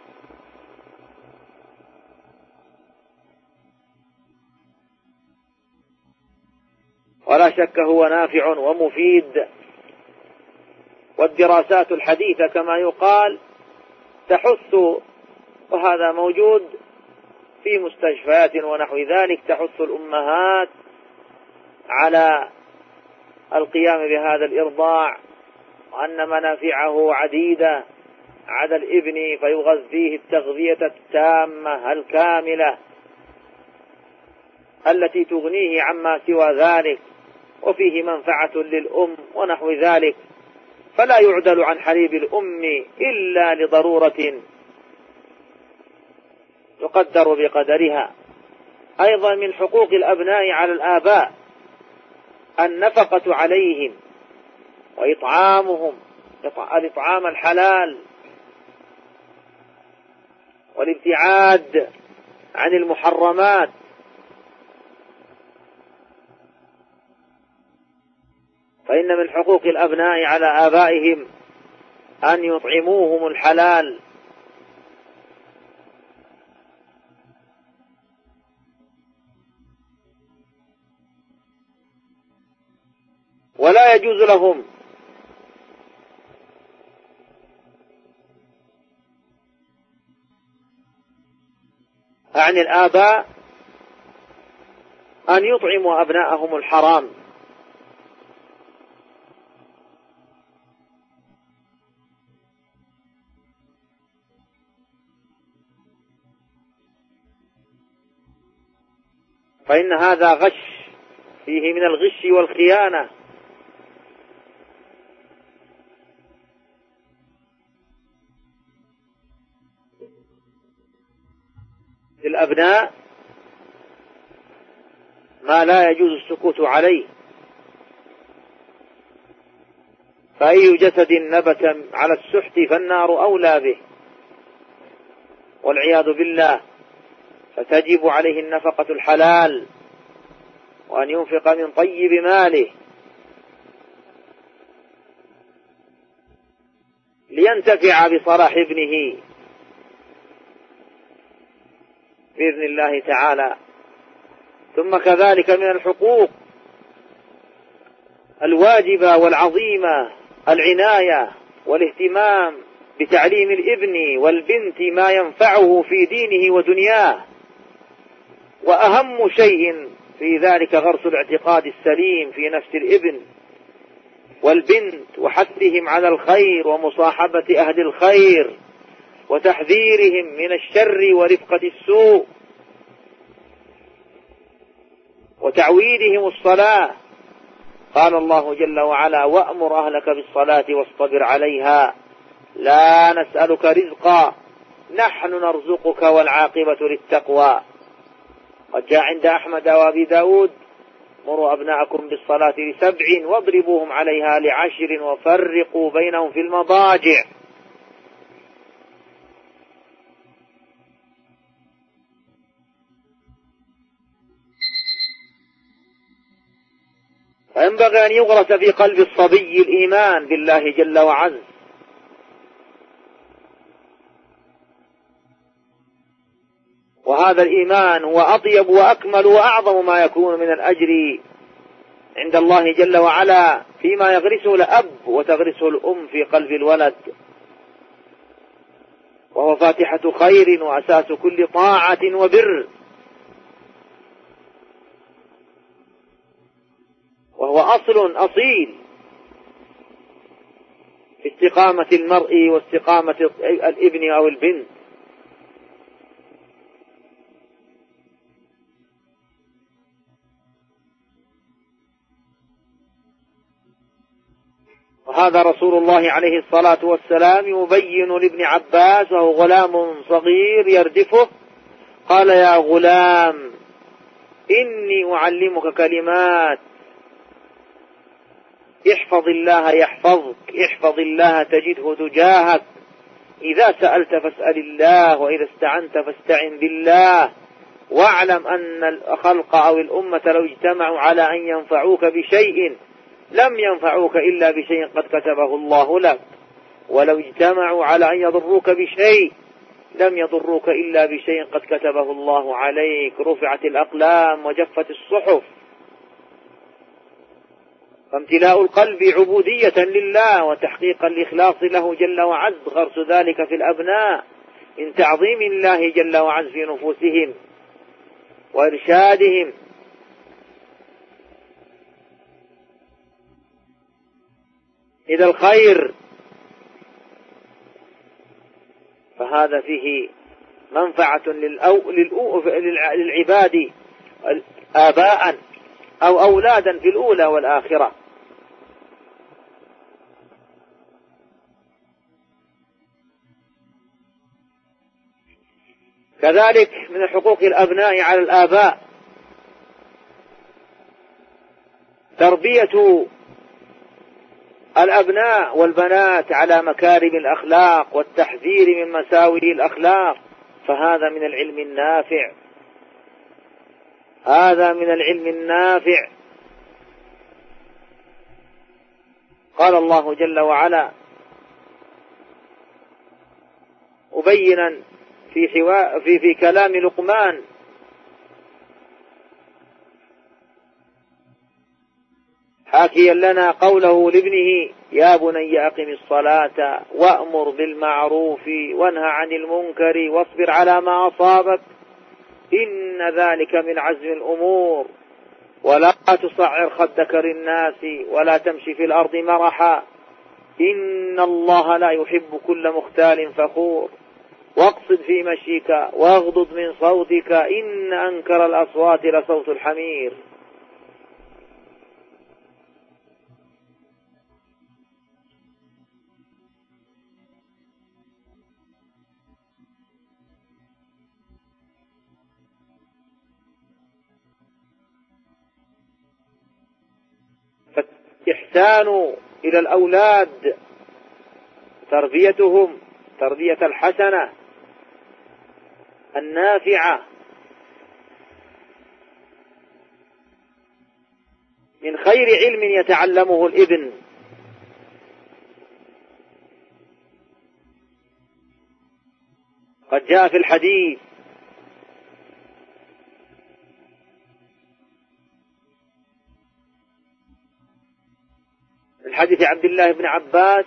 ولا شك هو نافع ومفيد. والدراسات الحديثة كما يقال تحث، وهذا موجود في مستشفيات ونحو ذلك، تحث الأمهات على القيام بهذا الإرضاع، وأن منافعه عديدة على الابن، فيغذيه التغذية التامة الكاملة التي تغنيه عما سوى ذلك، وفيه منفعة للأم ونحو ذلك، فلا يعدل عن حليب الأم إلا لضرورة تقدر بقدرها. أيضا من حقوق الأبناء على الآباء النفقة عليهم وإطعامهم، الإطعام الحلال والابتعاد عن المحرمات. فإن من حقوق الأبناء على آبائهم أن يطعموهم الحلال، ولا يجوز لهم عن الآباء أن يطعموا أبناءهم الحرام، فإن هذا غش، فيه من الغش والخيانة. للأبناء ما لا يجوز السكوت عليه، فأي جسد نبت على السحت فالنار أولى به والعياذ بالله. فتجب عليه النفقة الحلال، وأن ينفق من طيب ماله لينتفع بصلاح ابنه بإذن الله تعالى. ثم كذلك من الحقوق الواجبة والعظيمة العناية والاهتمام بتعليم الابن والبنت ما ينفعه في دينه ودنياه، وأهم شيء في ذلك غرس الاعتقاد السليم في نفس الابن والبنت، وحثهم على الخير ومصاحبة أهل الخير وتحذيرهم من الشر ورفقة السوء، وتعويدهم الصلاة. قال الله جل وعلا: وأمر أهلك بالصلاة واصطبر عليها لا نسألك رزقا نحن نرزقك والعاقبة للتقوى. قد جاء عند أحمد وأبي داود: مروا أبناءكم بالصلاة ل7 واضربوهم عليها ل10 وفرقوا بينهم في المضاجع. فينبغي أن يغرس في قلب الصبي الإيمان بالله جل وعز، وهذا الإيمان هو أطيب وأكمل وأعظم ما يكون من الأجر عند الله جل وعلا فيما يغرسه الأب وتغرسه الأم في قلب الولد، وهو فاتحة خير وأساس كل طاعة وبر، وهو أصل أصيل في استقامة المرء واستقامة الابن أو البنت. وهذا رسول الله عليه الصلاة والسلام يبين لابن عباس وهو غلام صغير يردفه، قال: يا غلام إني أعلمك كلمات، احفظ الله يحفظك، احفظ الله تجده تجاهك، إذا سألت فاسأل الله، وإذا استعنت فاستعن بالله، واعلم أن الخلق أو الأمة لو اجتمعوا على أن ينفعوك بشيء لم ينفعوك إلا بشيء قد كتبه الله لك، ولو اجتمعوا على أن يضروك بشيء لم يضروك إلا بشيء قد كتبه الله عليك، رفعت الأقلام وجفت الصحف. فامتلاء القلب عبودية لله وتحقيقا الإخلاص له جل وعز، غرس ذلك في الأبناء من تعظيم الله جل وعز في نفوسهم وإرشادهم إلى الخير، فهذا فيه منفعة للعباد آباء أو أولادا في الأولى والآخرة. كذلك من حقوق الأبناء على الآباء تربية الأبناء والبنات على مكارم الأخلاق والتحذير من مساوئ الأخلاق، فهذا من العلم النافع، هذا من العلم النافع. قال الله جل وعلا مبينا في كلام لقمان: حاكيا لنا قوله لابنه: يا بني أقم الصلاة وأمر بالمعروف وانهى عن المنكر واصبر على ما أصابك إن ذلك من عزم الأمور ولا تصعر خدك للناس ولا تمشي في الأرض مرحا إن الله لا يحب كل مختال فخور واقصد في مشيك واغضض من صوتك إن أنكر الأصوات لصوت الحمير. فالإحسان إلى الأولاد تربيتهم تربية الحسنة النافعة من خير علم يتعلمه الابن. قد جاء في الحديث من حديث عبد الله بن عباس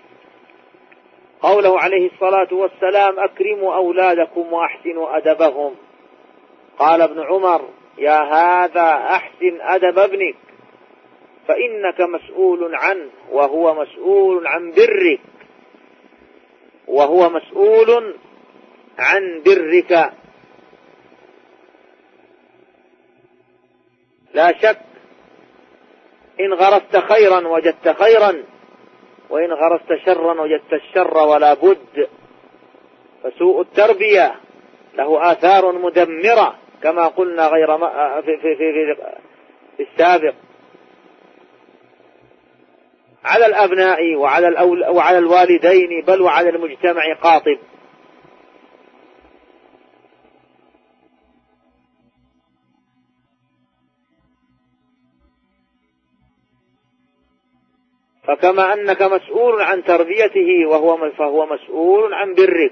قوله عليه الصلاة والسلام: أكرموا أولادكم وأحسنوا أدبهم. قال ابن عمر: يا هذا أحسن أدب ابنك فإنك مسؤول عنه وهو مسؤول عن برك وهو مسؤول عن برك. لا شك إن غرست خيرا وجدت خيرا وإن غرست شرا وجدت الشر ولا بد. فسوء التربية له آثار مدمرة كما قلنا في السابق على الأبناء وعلى الوالدين بل وعلى المجتمع قاطب. فكما أنك مسؤول عن تربيته فهو مسؤول عن برك.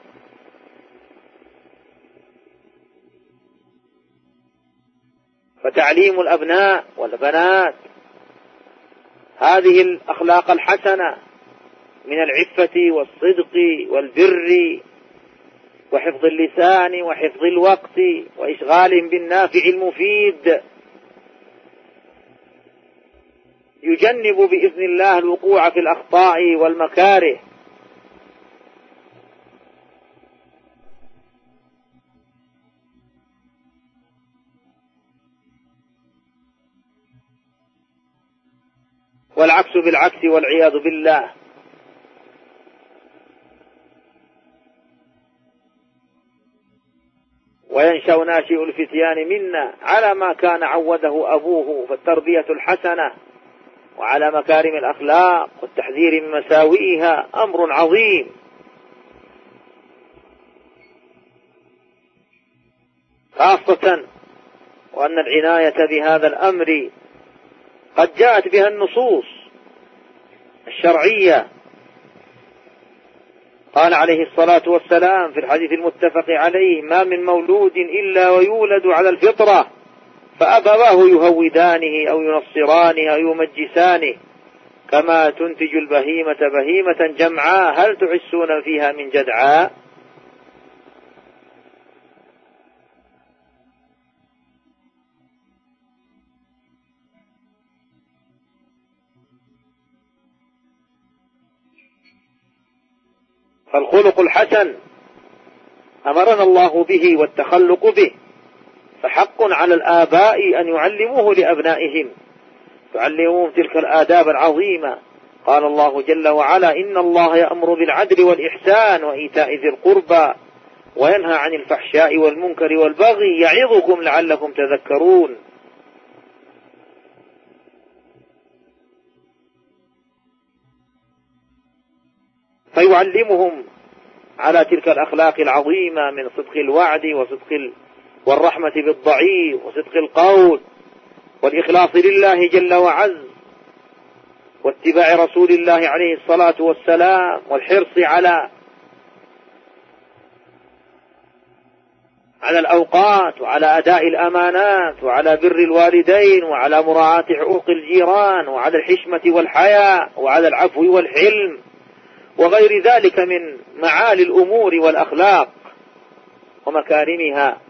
فتعليم الأبناء والبنات هذه الأخلاق الحسنة من العفة والصدق والبر وحفظ اللسان وحفظ الوقت وإشغال بالنافع المفيد يجنب بإذن الله الوقوع في الأخطاء والمكاره. والعكس بالعكس والعياذ بالله. وينشأ ناشئ الفتيان منا على ما كان عوده أبوه، فالتربية الحسنة وعلى مكارم الأخلاق والتحذير من مساوئها أمر عظيم. خاصة وأن العناية بهذا الأمر قد جاءت بها النصوص الشرعية. قال عليه الصلاة والسلام في الحديث المتفق عليه: ما من مولود إلا ويولد على الفطرة فأبواه يهودانه أو ينصرانه أو يمجسانه كما تنتج البهيمة بهيمة جمعاء هل تحسون فيها من جدعاء. فالخلق الحسن أمرنا الله به والتخلق به، فحق على الآباء أن يعلموه لأبنائهم، يعلموهم تلك الآداب العظيمة. قال الله جل وعلا: إن الله يأمر بالعدل والإحسان وإيتاء ذي القربى وينهى عن الفحشاء والمنكر والبغي يعظكم لعلكم تذكرون. فيعلمهم على تلك الأخلاق العظيمة من صدق الوعد والرحمة بالضعيف وصدق القول والإخلاص لله جل وعز واتباع رسول الله عليه الصلاة والسلام والحرص على الأوقات وعلى أداء الأمانات وعلى بر الوالدين وعلى مراعاة حقوق الجيران وعلى الحشمة والحياء وعلى العفو والحلم وغير ذلك من معالي الأمور والأخلاق ومكارمها.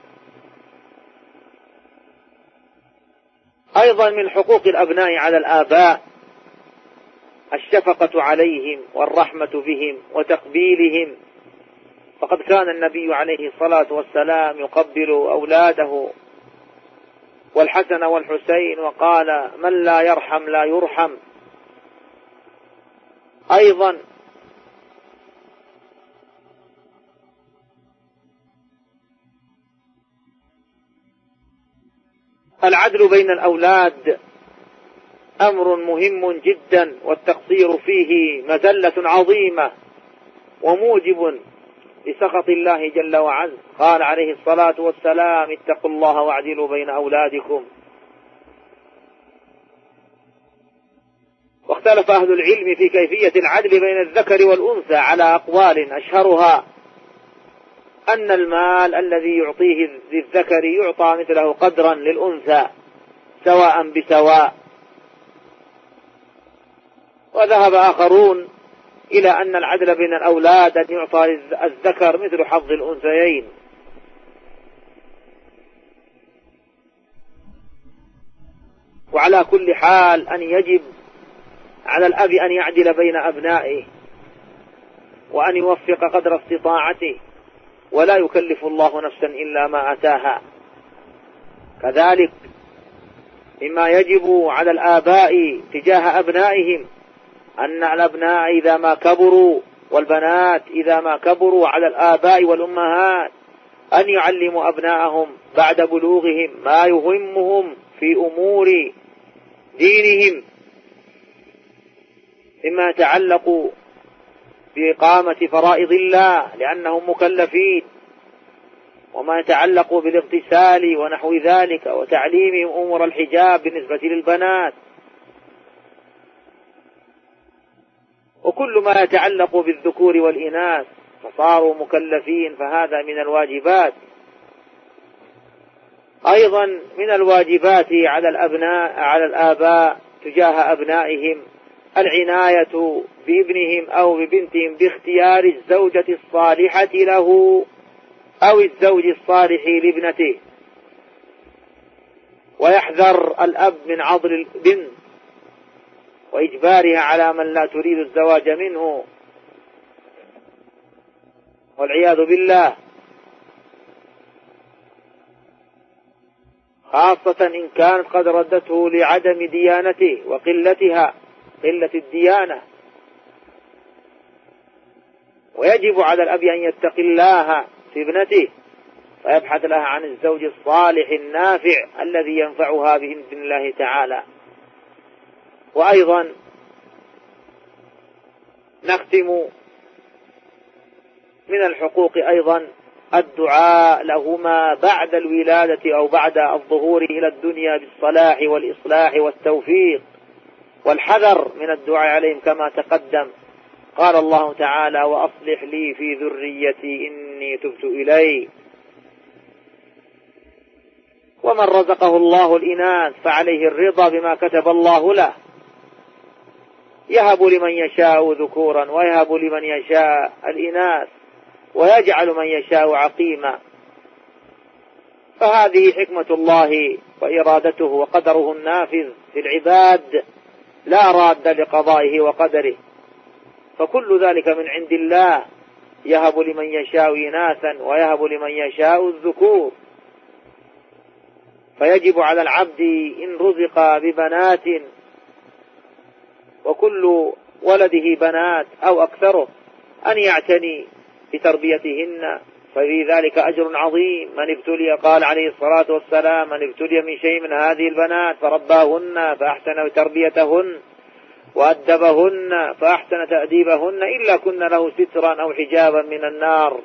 أيضا من حقوق الأبناء على الآباء الشفقة عليهم والرحمة بهم وتقبيلهم، فقد كان النبي عليه الصلاة والسلام يقبل أولاده والحسن والحسين وقال: من لا يرحم لا يرحم. أيضا العدل بين الأولاد أمر مهم جدا، والتقصير فيه مذلة عظيمة وموجب لسخط الله جل وعز. قال عليه الصلاة والسلام: اتقوا الله واعدلوا بين أولادكم. واختلف أهل العلم في كيفية العدل بين الذكر والأنثى على أقوال، أشهرها أن المال الذي يعطيه للذكر يعطى مثله قدرا للأنثى سواء بسواء. وذهب آخرون إلى أن العدل بين الأولاد أن يعطى الذكر مثل حظ الأنثيين. وعلى كل حال أن يجب على الأب أن يعدل بين أبنائه وأن يوفق قدر استطاعته، ولا يكلف الله نفسا إلا ما أتاها. كذلك مما يجب على الآباء تجاه أبنائهم أن الأبناء إذا ما كبروا والبنات إذا ما كبروا على الآباء والأمهات أن يعلموا أبنائهم بعد بلوغهم ما يهمهم في أمور دينهم مما يتعلق بإقامة فرائض الله لأنهم مكلفين، وما يتعلق بالاغتسال ونحو ذلك، وتعليمهم أمور الحجاب بالنسبة للبنات. وكل ما يتعلق بالذكور والإناث فصاروا مكلفين فهذا من الواجبات. أيضا من الواجبات على الآباء تجاه أبنائهم العناية بابنهم أو ببنتهم باختيار الزوجة الصالحة له أو الزوج الصالح لابنته، ويحذر الأب من عضل البنت وإجبارها على من لا تريد الزواج منه والعياذ بالله، خاصة إن كانت قد ردته لعدم ديانته وقلتها، قلة الديانة. ويجب على الأب أن يتقي الله في ابنته ويبحث لها عن الزوج الصالح النافع الذي ينفعها بإذن الله تعالى. وأيضا نختم من الحقوق أيضا الدعاء لهما بعد الولادة أو بعد الظهور إلى الدنيا بالصلاح والإصلاح والتوفيق، والحذر من الدعاء عليهم كما تقدم. قال الله تعالى: وأصلح لي في ذريتي إني تبت إليك. ومن رزقه الله الإناث فعليه الرضا بما كتب الله له، يهب لمن يشاء ذكورا ويهب لمن يشاء الإناث ويجعل من يشاء عقيما. فهذه حكمة الله وإرادته وقدره النافذ في العباد، لا راد لقضائه وقدره، فكل ذلك من عند الله، يهب لمن يشاء إناثا ويهب لمن يشاء الذكور. فيجب على العبد إن رزق ببنات وكل ولده بنات أو أكثره أن يعتني بتربيتهن، ففي ذلك أجر عظيم. من ابتلي، قال عليه الصلاة والسلام: من ابتلي من شيء من هذه البنات فرباهن فأحسن تربيتهن وأدبهن فأحسن تأديبهن إلا كن له سترا أو حجابا من النار.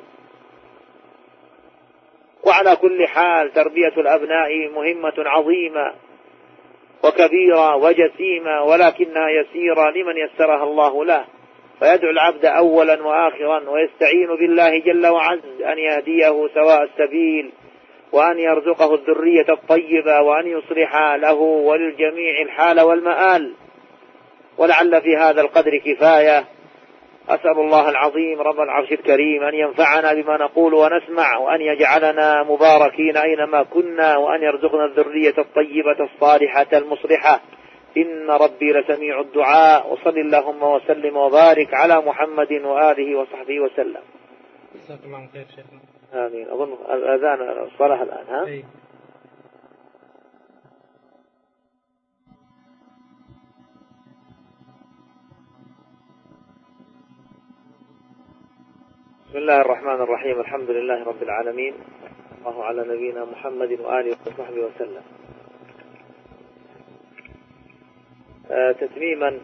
وعلى كل حال تربية الأبناء مهمة عظيمة وكبيرة وجسيمة، ولكنها يسيرة لمن يسرها الله له. فيدعو العبد أولا وآخرا ويستعين بالله جل وعز أن يهديه سواء السبيل، وأن يرزقه الذرية الطيبة، وأن يصلح له وللجميع الحال والمآل. ولعل في هذا القدر كفاية. أسأل الله العظيم رب العرش الكريم أن ينفعنا بما نقول ونسمع، وأن يجعلنا مباركين أينما كنا، وأن يرزقنا الذرية الطيبة الصالحة المصلحة، إن ربي لسميع الدعاء. وصل اللهم وسلم وبارك على محمد وآله وصحبه وسلم. جزاك الله خير شيخنا. آمين. أظن الأذان الصلاة الآن. ها؟ أي. بسم الله الرحمن الرحيم. الحمد لله رب العالمين، الله على نبينا محمد وآله وصحبه وسلم. تتميما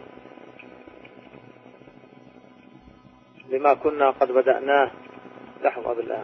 لما كنا قد بدأناه. لحظة بالله.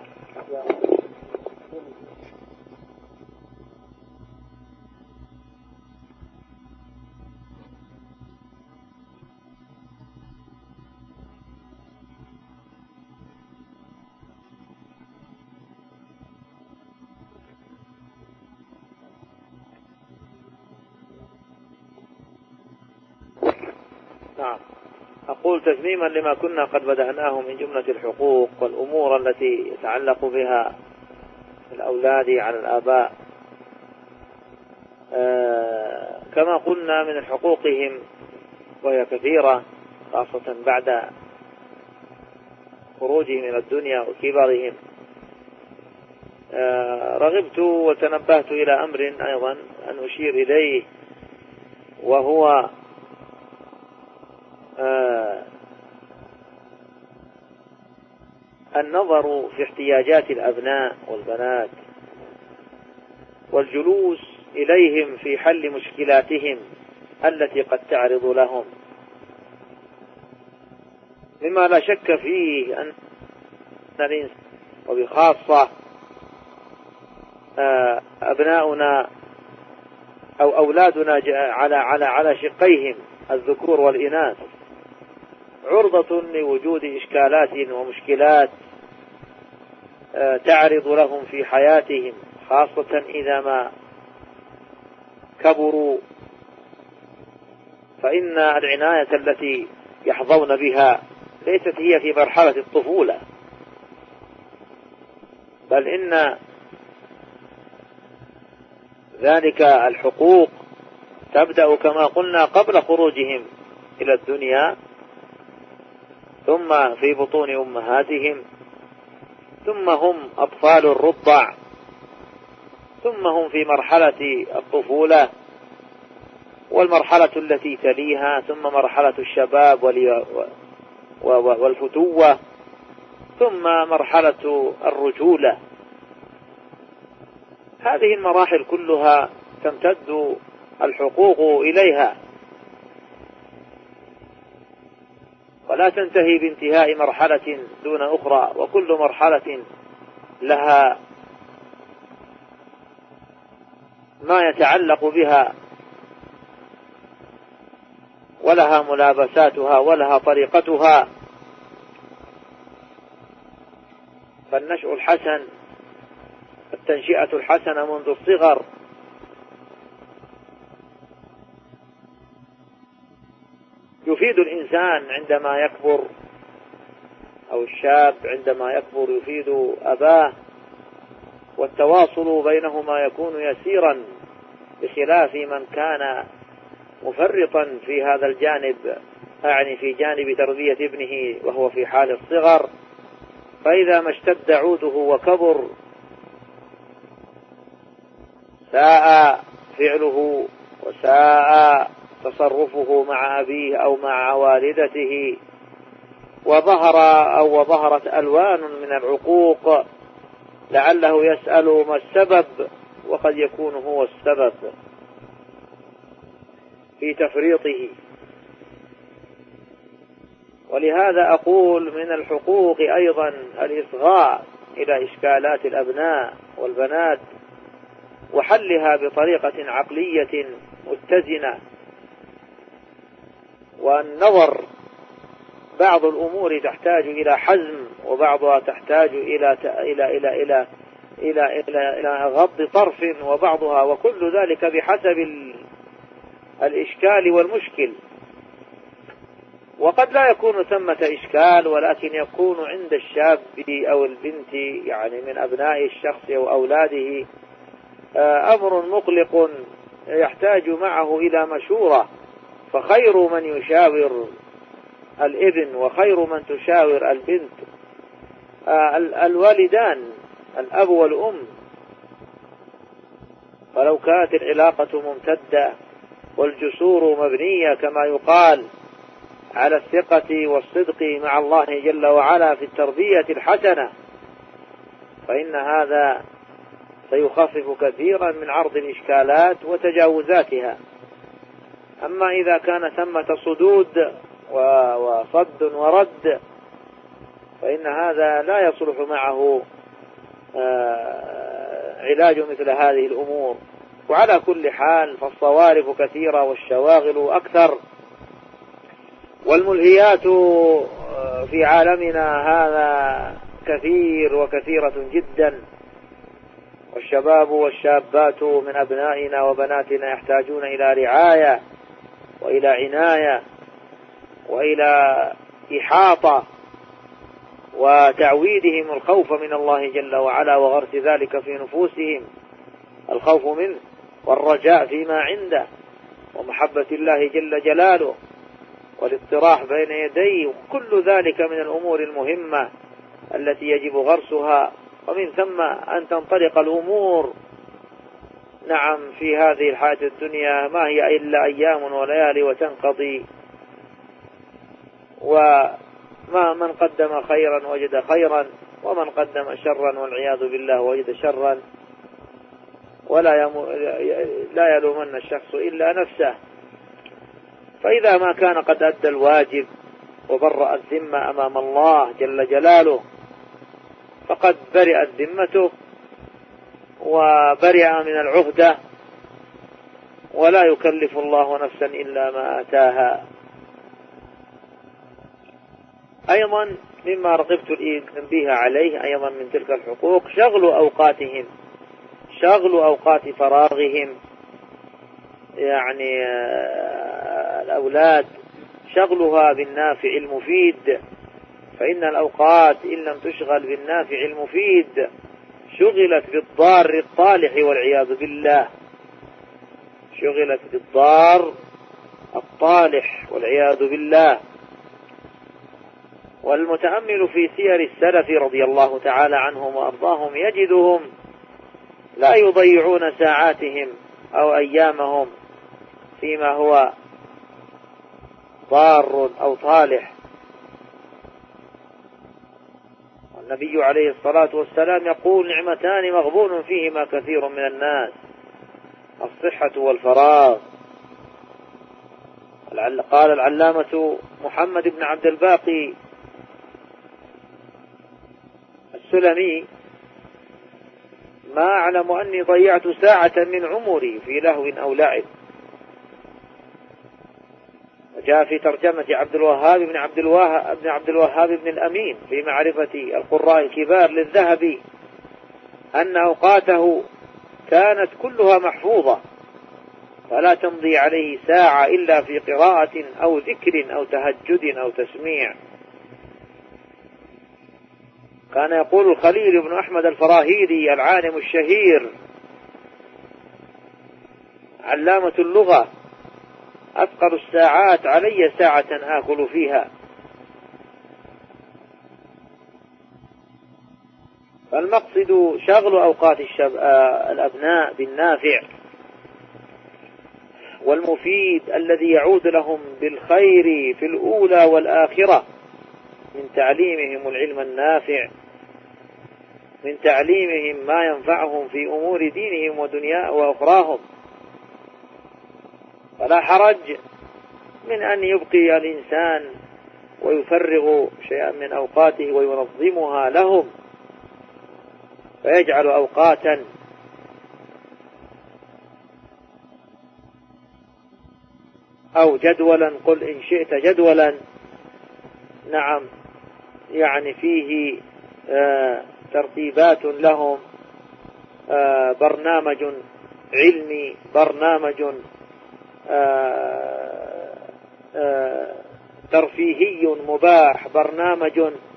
نعم. أقول تتميما لما كنا قد بدأناه من جملة الحقوق والأمور التي يتعلق بها الأولاد على الآباء. كما قلنا من حقوقهم وهي كثيرة، خاصة بعد خروجهم إلى الدنيا وكبرهم. رغبت وتنبهت إلى أمر أيضا أن أشير إليه، وهو النظر في احتياجات الأبناء والبنات والجلوس إليهم في حل مشكلاتهم التي قد تعرض لهم، مما لا شك فيه أن الإنسان وبخاصة أبناؤنا أو أولادنا على شقيهم الذكور والإناث، عرضة لوجود إشكالات ومشكلات تعرض لهم في حياتهم، خاصة إذا ما كبروا، فإن العناية التي يحظون بها ليست هي في مرحلة الطفولة، بل إن ذلك الحقوق تبدأ كما قلنا قبل خروجهم إلى الدنيا، ثم في بطون أمهاتهم، ثم هم أطفال الرضع، ثم هم في مرحلة الطفولة والمرحلة التي تليها، ثم مرحلة الشباب والفتوة، ثم مرحلة الرجولة. هذه المراحل كلها تمتد الحقوق إليها، ولا تنتهي بانتهاء مرحلة دون أخرى، وكل مرحلة لها ما يتعلق بها ولها ملابساتها ولها طريقتها. فالنشأ الحسن، التنشئة الحسنة منذ الصغر يفيد الإنسان عندما يكبر، أو الشاب عندما يكبر يفيد أباه، والتواصل بينهما يكون يسيرا، بخلاف من كان مفرطا في هذا الجانب، أعني في جانب تربية ابنه وهو في حال الصغر، فإذا ما اشتد عوده وكبر ساء فعله وساء تصرفه مع أبيه أو مع والدته، وظهرت ألوان من العقوق، لعله يسأل ما السبب، وقد يكون هو السبب في تفريطه. ولهذا أقول من الحقوق أيضا الإصغاء إلى إشكالات الأبناء والبنات وحلها بطريقة عقلية متزنة، والنظر بعض الأمور تحتاج إلى حزم، وبعضها تحتاج إلى غض طرف، وكل ذلك بحسب الإشكال والمشكل. وقد لا يكون ثمة إشكال، ولكن يكون عند الشاب أو البنت يعني من أبناء الشخص أو أولاده أمر مقلق يحتاج معه إلى مشورة، فخير من يشاور الابن وخير من تشاور البنت الوالدان، الأب والأم. فلو كانت العلاقة ممتدة والجسور مبنية كما يقال على الثقة والصدق مع الله جل وعلا في التربية الحسنة، فإن هذا سيخفف كثيرا من عرض الإشكالات وتجاوزاتها. أما إذا كان ثمة صدود وصد ورد فإن هذا لا يصلح معه علاج مثل هذه الأمور. وعلى كل حال فالصوارف كثيرة والشواغل أكثر، والملهيات في عالمنا هذا كثير وكثيرة جدا، والشباب والشابات من أبنائنا وبناتنا يحتاجون إلى رعاية وإلى عناية وإلى إحاطة وتعويدهم الخوف من الله جل وعلا، وغرس ذلك في نفوسهم، الخوف منه والرجاء فيما عنده ومحبة الله جل جلاله والاطراح بين يديه، كل ذلك من الأمور المهمة التي يجب غرسها. ومن ثم أن تنطلق الأمور نعم في هذه الحياة الدنيا ما هي إلا أيام وليالي وتنقضي، وما من قدم خيرا وجد خيرا، ومن قدم شرا والعياذ بالله وجد شرا، لا يلومن الشخص إلا نفسه. فإذا ما كان قد أدى الواجب وبرأ الذمة أمام الله جل جلاله فقد برئت ذمته وبرئ من العهدة، ولا يكلف الله نفسا إلا ما آتاها. أيضا مما رغبت التنبيه عليه أيضا من تلك الحقوق شغل أوقاتهم، شغل أوقات فراغهم، يعني الأولاد شغلها بالنافع المفيد، فإن الأوقات إن لم تشغل بالنافع المفيد شغلت بالضار الطالح والعياذ بالله، شغلت بالضار الطالح والعياذ بالله. والمتأمل في سير السلف رضي الله تعالى عنهم وأرضاهم يجدهم لا يضيعون ساعاتهم أو أيامهم فيما هو ضار أو طالح. النبي عليه الصلاة والسلام يقول: نعمتان مغبون فيهما كثير من الناس، الصحة والفراغ. قال العلامة محمد بن عبد الباقي السلمي: ما أعلم أني ضيعت ساعة من عمري في لهو أو لعب. وجاء في ترجمة عبد الوهاب بن الأمين في معرفة القراء الكبار للذهبي أن أوقاته كانت كلها محفوظة، فلا تمضي عليه ساعة إلا في قراءة أو ذكر أو تهجد أو تسميع. كان يقول الخليل بن أحمد الفراهيدي العالم الشهير علامة اللغة: أثقل الساعات علي ساعة آكل فيها. فالمقصد شغل أوقات الأبناء بالنافع والمفيد الذي يعود لهم بالخير في الأولى والآخرة، من تعليمهم العلم النافع، من تعليمهم ما ينفعهم في أمور دينهم ودنيا وأخراهم. فلا حرج من أن يبقي الإنسان ويفرغ شيئا من أوقاته وينظمها لهم، فيجعل أوقاتا أو جدولا، قل إن شئت جدولا، نعم، يعني فيه ترتيبات لهم، برنامج علمي، برنامج ترفيهي مباح، برنامج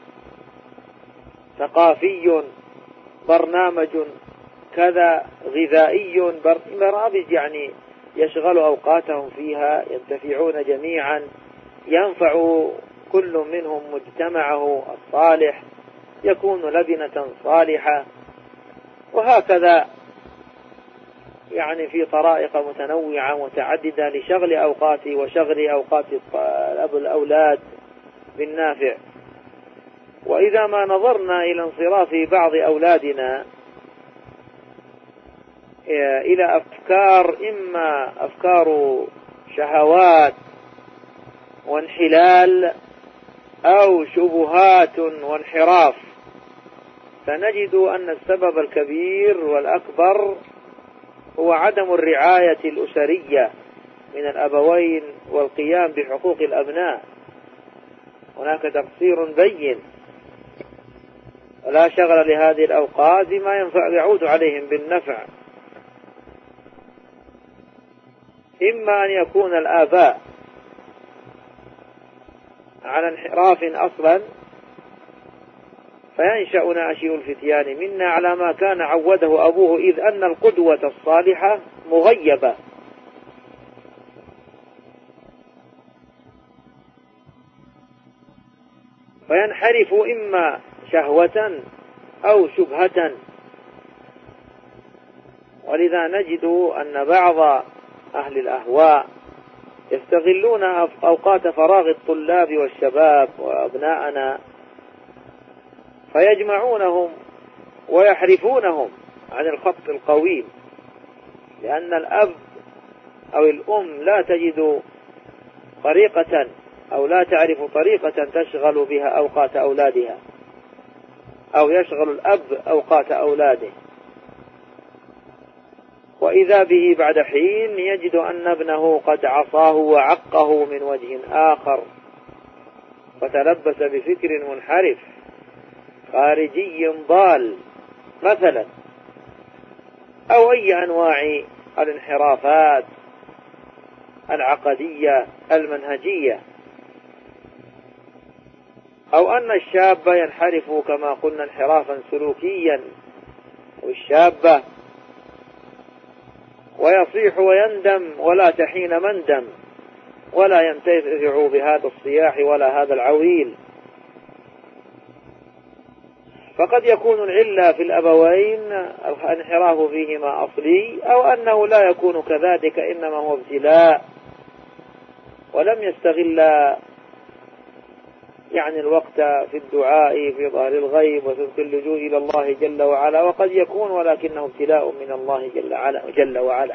ثقافي، برنامج كذا غذائي، برامج يعني يشغل أوقاتهم فيها، ينتفعون جميعا، ينفع كل منهم مجتمعه الصالح، يكون لبنة صالحة، وهكذا يعني في طرائق متنوعة متعددة لشغل أوقات وشغل أوقات الأولاد بالنافع. وإذا ما نظرنا إلى انصراف بعض أولادنا إلى أفكار، إما أفكار شهوات وانحلال أو شبهات وانحراف، فنجد أن السبب الكبير والأكبر هو عدم الرعاية الأسرية من الأبوين والقيام بحقوق الأبناء. هناك تقصير بين، ولا شغل لهذه الأوقات بما يعود عليهم بالنفع. إما أن يكون الآباء على انحراف أصلا، فينشأ ناشئ الفتيان منا على ما كان عوده أبوه، إذ أن القدوة الصالحة مغيبة. فينحرف إما شهوة أو شبهة. ولذا نجد أن بعض أهل الأهواء يستغلون أوقات فراغ الطلاب والشباب وأبناءنا، فيجمعونهم ويحرفونهم عن الخط القويم، لأن الأب أو الأم لا تجد طريقة أو لا تعرف طريقة تشغل بها أوقات أولادها، أو يشغل الأب أوقات أولاده. وإذا به بعد حين يجد أن ابنه قد عصاه وعقه من وجه آخر، وتلبس بفكر منحرف خارجي ضال مثلا، أو أي أنواع الانحرافات العقدية المنهجية، أو أن الشاب ينحرف كما قلنا انحرافا سلوكيا، والشابة ويصيح ويندم ولا تحين مندم، ولا ينتفع بهذا الصياح ولا هذا العويل. فقد يكون العلة في الأبوين الانحراف فيهما أصلي، أو أنه لا يكون كذلك، إنما هو ابتلاء، ولم يستغل يعني الوقت في الدعاء في ظهر الغيب وفي اللجوء إلى الله جل وعلا، وقد يكون ولكنه ابتلاء من الله جل وعلا.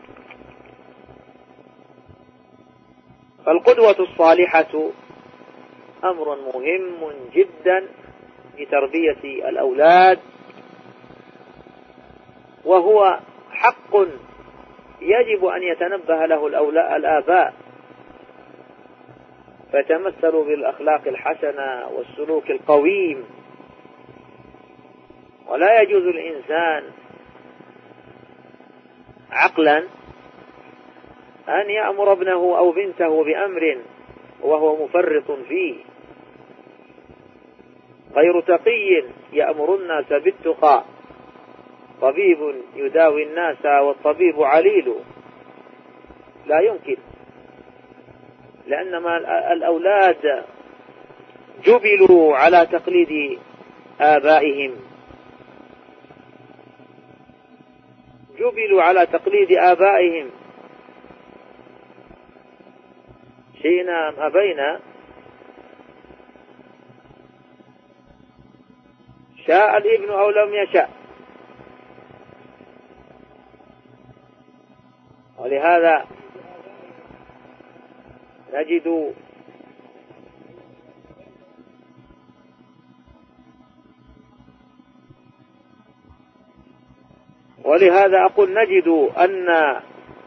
فالقدوة الصالحة أمر مهم جدا في تربية الأولاد، وهو حق يجب أن يتنبه له الآباء، فتمثلوا بالأخلاق الحسنة والسلوك القويم. ولا يجوز الإنسان عقلا أن يأمر ابنه أو بنته بأمر وهو مفرط فيه، غير تقي يأمر الناس بالتقى، طبيب يداوي الناس والطبيب عليل، لا يمكن، لأن الأولاد جبلوا على تقليد آبائهم، جبلوا على تقليد آبائهم، شئنا أم أبينا، شاء الابن أو لم يشاء. ولهذا نجد أن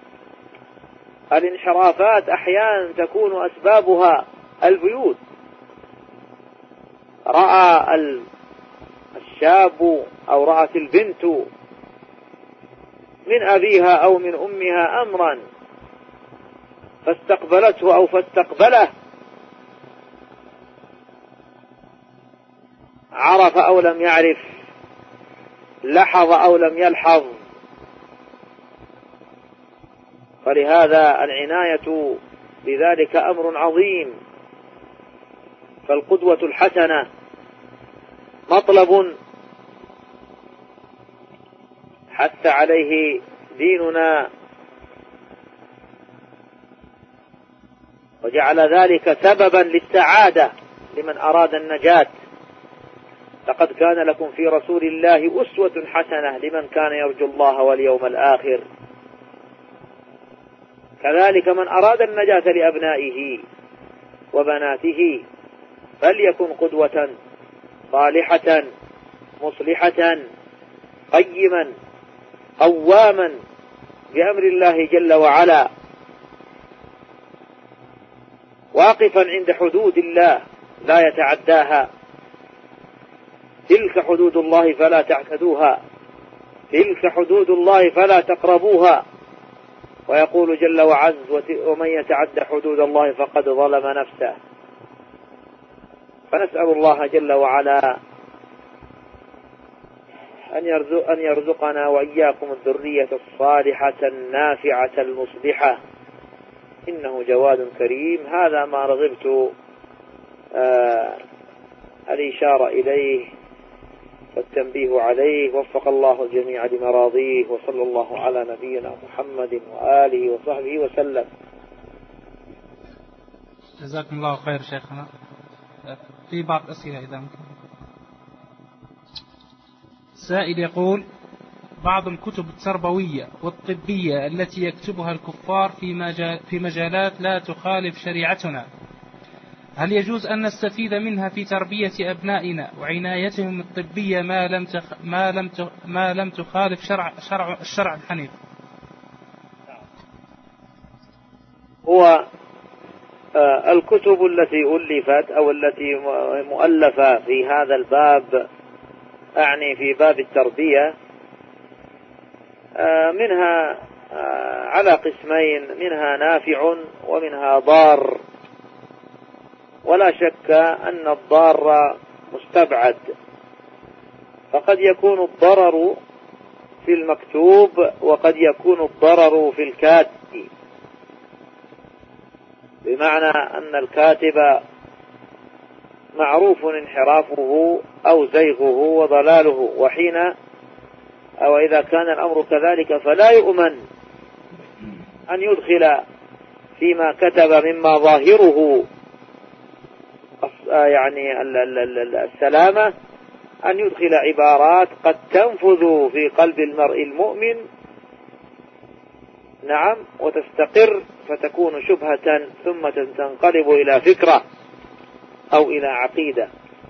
الانحرافات أحيانا تكون أسبابها البيوت. رأى الشاب أو رأت البنت من أبيها أو من أمها أمرا فاستقبلته أو فاستقبله، عرف أو لم يعرف، لحظ أو لم يلحظ. فلهذا العناية بذلك أمر عظيم. فالقدوة الحسنة مطلب حث عليه ديننا، وجعل ذلك سببا للسعادة لمن أراد النجاة. لقد كان لكم في رسول الله أسوة حسنة لمن كان يرجو الله واليوم الآخر. كذلك من أراد النجاة لأبنائه وبناته فليكن قدوة صالحة مصلحة قيما قواما بأمر الله جل وعلا، واقفا عند حدود الله لا يتعداها. تلك حدود الله فلا تعتدوها، تلك حدود الله فلا تقربوها. ويقول جل وعز: ومن يتعد حدود الله فقد ظلم نفسه. فنسأل الله جل وعلا أن يرزقنا وإياكم الذرية الصالحة النافعة المصلحة، إنه جواد كريم. هذا ما رغبت الإشارة إليه والتنبيه عليه. وفق الله الجميع لمراضيه، وصلى الله على نبينا محمد وآله وصحبه وسلم. جزاكم الله خير شيخنا. في بعض أسئلة إذا ممكن. سائل يقول: بعض الكتب التربوية والطبية التي يكتبها الكفار في مجالات لا تخالف شريعتنا، هل يجوز أن نستفيد منها في تربية أبنائنا وعنايتهم الطبية ما لم تخالف الشرع الحنيف؟ هو الكتب التي ألفت أو التي مؤلفة في هذا الباب، أعني في باب التربية، منها على قسمين، منها نافع ومنها ضار. ولا شك أن الضار مستبعد، فقد يكون الضرر في المكتوب وقد يكون الضرر في الكاتب، بمعنى أن الكاتب معروف انحرافه أو زيغه وضلاله، وحين أو إذا كان الأمر كذلك فلا يؤمن أن يدخل فيما كتب مما ظاهره يعني السلامة، أن يدخل عبارات قد تنفذ في قلب المرء المؤمن، نعم، وتستقر فتكون شبهة ثم تنقلب إلى فكرة أو إلى عقيدة.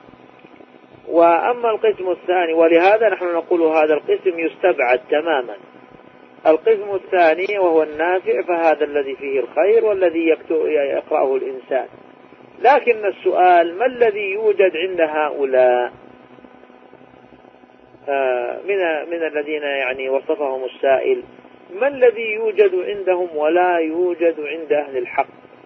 وأما القسم الثاني، ولهذا نحن نقول هذا القسم يستبعد تماما. القسم الثاني وهو النافع، فهذا الذي فيه الخير والذي يقرأه الإنسان. لكن السؤال: ما الذي يوجد عند هؤلاء من الذين يعني وصفهم السائل؟ ما الذي يوجد عندهم ولا يوجد عند أهل الحق؟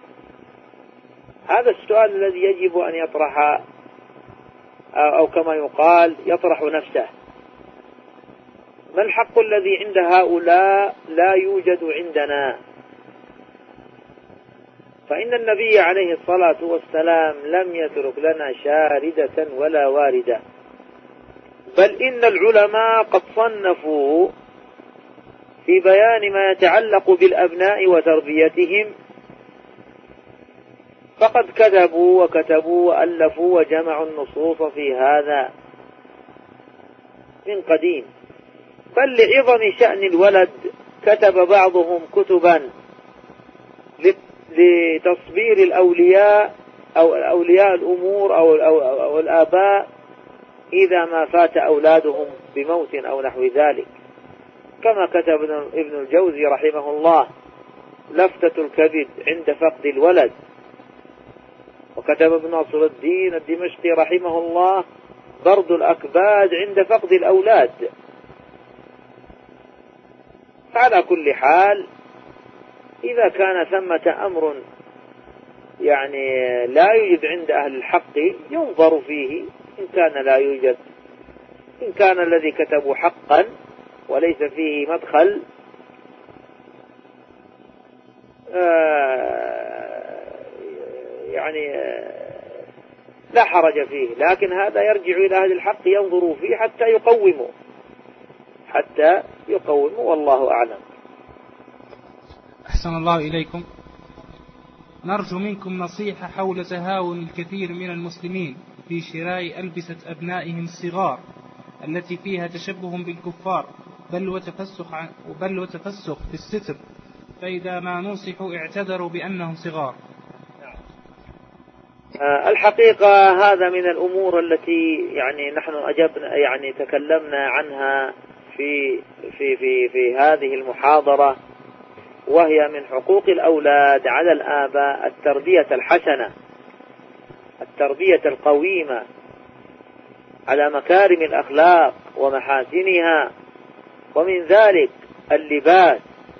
هذا السؤال الذي يجب أن يطرح، أو كما يقال يطرح نفسه. ما الحق الذي عند هؤلاء لا يوجد عندنا؟ فإن النبي عليه الصلاة والسلام لم يترك لنا شاردة ولا واردة، بل إن العلماء قد صنفوا في بيان ما يتعلق بالأبناء وتربيتهم، فقد كتبوا وألفوا وجمعوا النصوص في هذا من قديم. بل لعظم شأن الولد كتب بعضهم كتبا لتصبير الأولياء أو أولياء الأمور أو الآباء إذا ما فات أولادهم بموت أو نحو ذلك، كما كتب ابن الجوزي رحمه الله لفتة الكبد عند فقد الولد، وكتب ابن ناصر الدين الدمشقي رحمه الله برد الأكباد عند فقد الأولاد. على كل حال، إذا كان ثمة أمر يعني لا يوجد عند أهل الحق ينظر فيه، إن كان لا يوجد، إن كان الذي كتبوا حقا وليس فيه مدخل يعني لا حرج فيه. لكن هذا يرجع إلى أهل الحق ينظروا فيه حتى يقوموا، والله أعلم. أحسن الله إليكم. نرجو منكم نصيحة حول تهاون الكثير من المسلمين في شراء ألبسة أبنائهم الصغار التي فيها تشبه بالكفار، بل وتفسخ في الستر، فإذا ما نصحوا اعتذروا بأنهم صغار. الحقيقة هذا من الأمور التي يعني نحن يعني تكلمنا عنها في هذه المحاضرة، وهي من حقوق الأولاد على الآباء التربية الحسنة، التربية القويمة على مكارم الأخلاق ومحاسنها، ومن ذلك اللباس.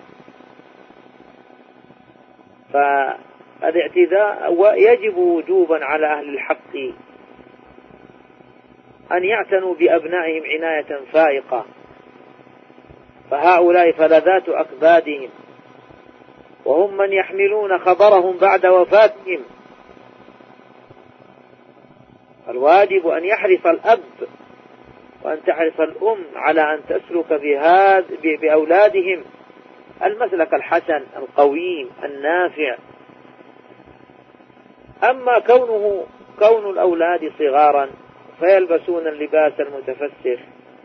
فالاعتداء يجب وجوبا على أهل الحق أن يعتنوا بأبنائهم عناية فائقة، فهؤلاء فلذات أكبادهم، وهم من يحملون خبرهم بعد وفاتهم. الواجب أن يحرص الأب وأن تحرص الأم على أن تسلك بأولادهم المسلك الحسن القويم النافع. أما كون الأولاد صغارا فيلبسون اللباس المتفسخ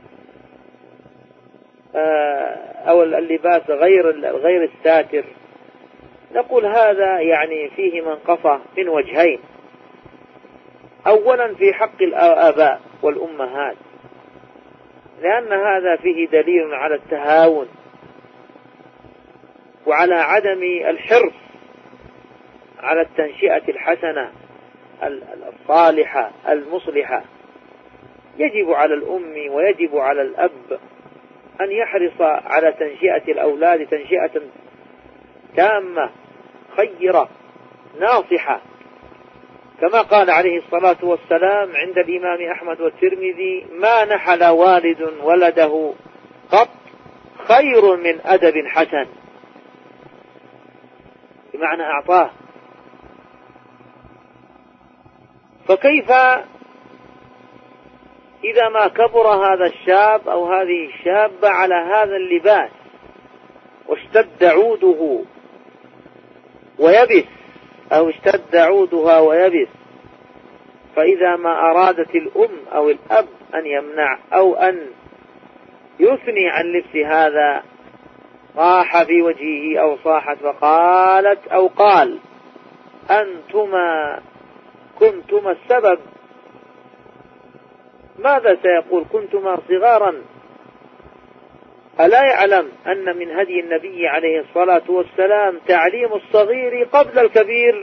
أو اللباس غير الساتر، نقول هذا يعني فيه منقصة من وجهين. أولا في حق الآباء والأمهات، لأن هذا فيه دليل على التهاون وعلى عدم الحرص على التنشئة الحسنة الصالحة المصلحة، يجب على الأم ويجب على الأب أن يحرص على تنشئة الأولاد تنشئة تامة خيرة ناصحة، كما قال عليه الصلاة والسلام عند الإمام أحمد والترمذي: ما نحل والد ولده قط خير من أدب حسن، بمعنى أعطاه. فكيف إذا ما كبر هذا الشاب أو هذه الشابة على هذا اللباس واشتد عوده ويبس، أو اشتد عودها ويبس، فإذا ما أرادت الأم أو الأب أن يمنع أو أن يثني عن لبس هذا، صاح في وجهه أو صاحت فقالت أو قال: أنتما كنتما السبب. ماذا سيقول؟ كنتما صغارا. ألا يعلم أن من هدي النبي عليه الصلاة والسلام تعليم الصغير قبل الكبير؟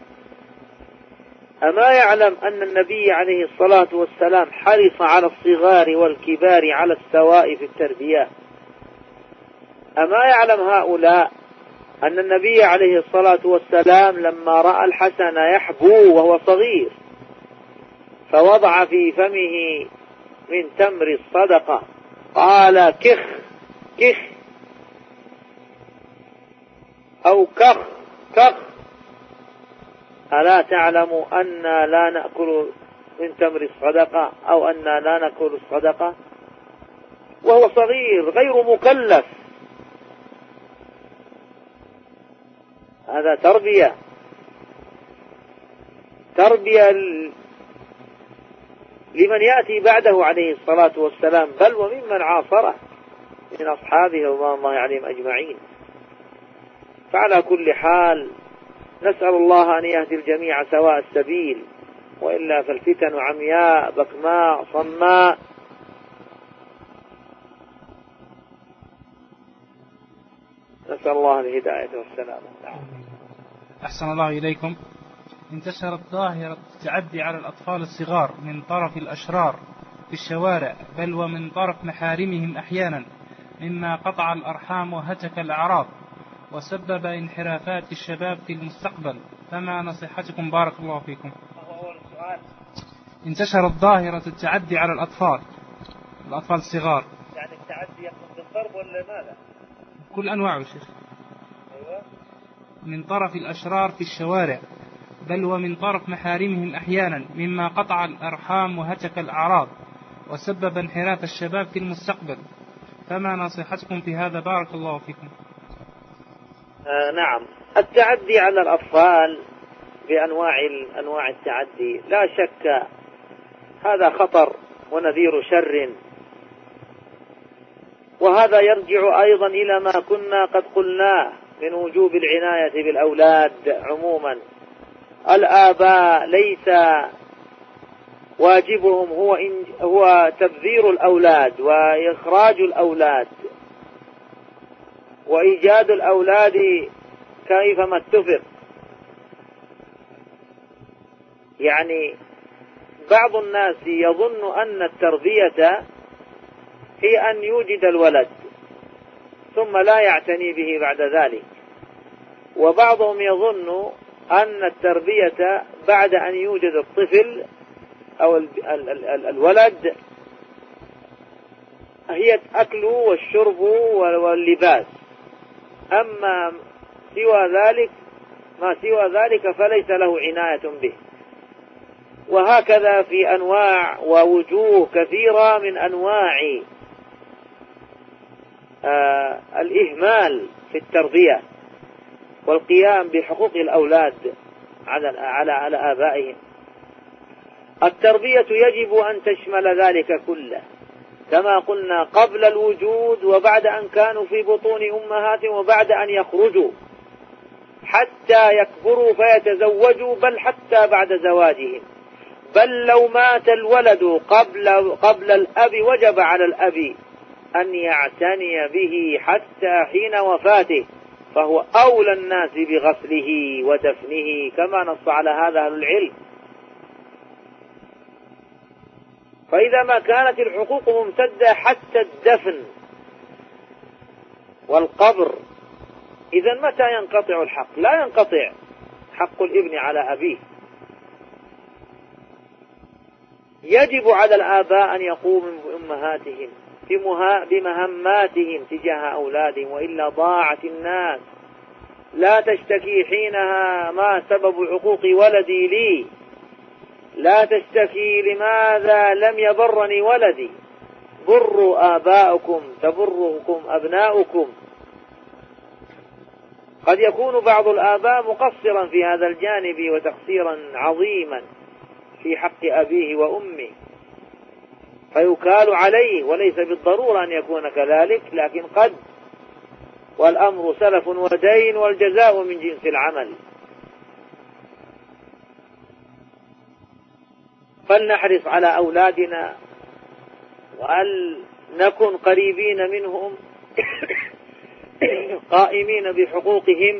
أما يعلم أن النبي عليه الصلاة والسلام حرص على الصغار والكبار على السواء في التربية؟ أما يعلم هؤلاء أن النبي عليه الصلاة والسلام لما رأى الحسن يحبو وهو صغير فوضع في فمه من تمر الصدقة قال: كخ كخ أو كخ كخ، ألا تعلم أننا لا نأكل من تمر الصدقة أو أننا لا نأكل الصدقة وهو صغير غير مكلف؟ هذا تربية لمن يأتي بعده عليه الصلاة والسلام، بل وممن عاصره من أصحابه رضوان الله عليهم أجمعين. فعلى كل حال نسأل الله أن يهدي الجميع سواء السبيل، وإلا فالفتن عمياء بكماء صماء. نسأل الله الهداية والسلامة. أحسن الله إليكم. انتشرت ظاهرة التعدي على الأطفال الصغار من طرف الأشرار في الشوارع، بل ومن طرف محارمهم أحيانا، مما قطع الأرحام وهتك الأعراض وسبب انحرافات الشباب في المستقبل. فما نصيحتكم بارك الله فيكم؟ انتشرت ظاهرة التعدي على الأطفال الصغار. يعني التعدي يكون بالضرب ولا ماذا؟ كل أنواعه شيخ. أيوة. من طرف الأشرار في الشوارع، بل ومن طرف محارمهم أحيانا، مما قطع الأرحام وهتك الأعراض وسبب انحراف الشباب في المستقبل. فما نصيحتكم في هذا بارك الله فيكم؟ نعم، التعدي على الأطفال بأنواع التعدي لا شك هذا خطر ونذير شر، وهذا يرجع أيضا إلى ما كنا قد قلناه من وجوب العناية بالأولاد عموما. الآباء ليس واجبهم هو تبذير الأولاد وإخراج الأولاد وإيجاد الأولاد كيفما اتفق. يعني بعض الناس يظن أن التربية هي أن يوجد الولد ثم لا يعتني به بعد ذلك، وبعضهم يظن أن التربية بعد أن يوجد الطفل أو الولد هي الأكل والشرب واللباس، أما ما سوى ذلك فليس له عناية به. وهكذا في أنواع ووجوه كثيرة من أنواع الإهمال في التربية والقيام بحقوق الأولاد على آبائهم. التربية يجب أن تشمل ذلك كله كما قلنا قبل الوجود وبعد أن كانوا في بطون أمهاتهم وبعد أن يخرجوا حتى يكبروا فيتزوجوا، بل حتى بعد زواجهم. بل لو مات الولد قبل الأب وجب على الأب أن يعتني به حتى حين وفاته، فهو أولى الناس بغسله ودفنه كما نص على هذا أهل العلم. فإذا ما كانت الحقوق ممتدة حتى الدفن والقبر، إذا متى ينقطع الحق؟ لا ينقطع حق الابن على أبيه. يجب على الآباء أن يقوموا بأمهاتهم بمهماتهم تجاه أولادهم، وإلا ضاعت الناس. لا تشتكي حينها ما سبب عقوق ولدي لي، لا تشتكي لماذا لم يبرني ولدي. بروا آباءكم تبركم أبناؤكم. قد يكون بعض الآباء مقصرا في هذا الجانب وتقصيرا عظيما في حق أبيه وأمه، فيكال عليه، وليس بالضرورة أن يكون كذلك، لكن قد، والأمر سلف ودين والجزاء من جنس العمل. فلنحرص على أولادنا وأن نكن قريبين منهم قائمين بحقوقهم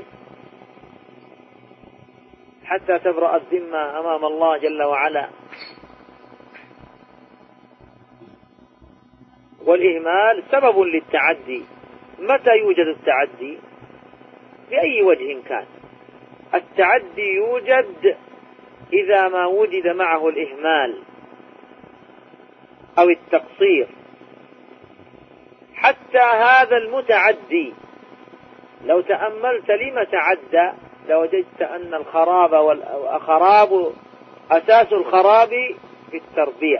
حتى تبرأ الذمة أمام الله جل وعلا. والإهمال سبب للتعدي. متى يوجد التعدي؟ بأي وجه كان. التعدي يوجد إذا ما وجد معه الإهمال أو التقصير. حتى هذا المتعدي لو تأملت لما تعدى لوجدت أن الخراب والخراب أساس الخراب في التربية.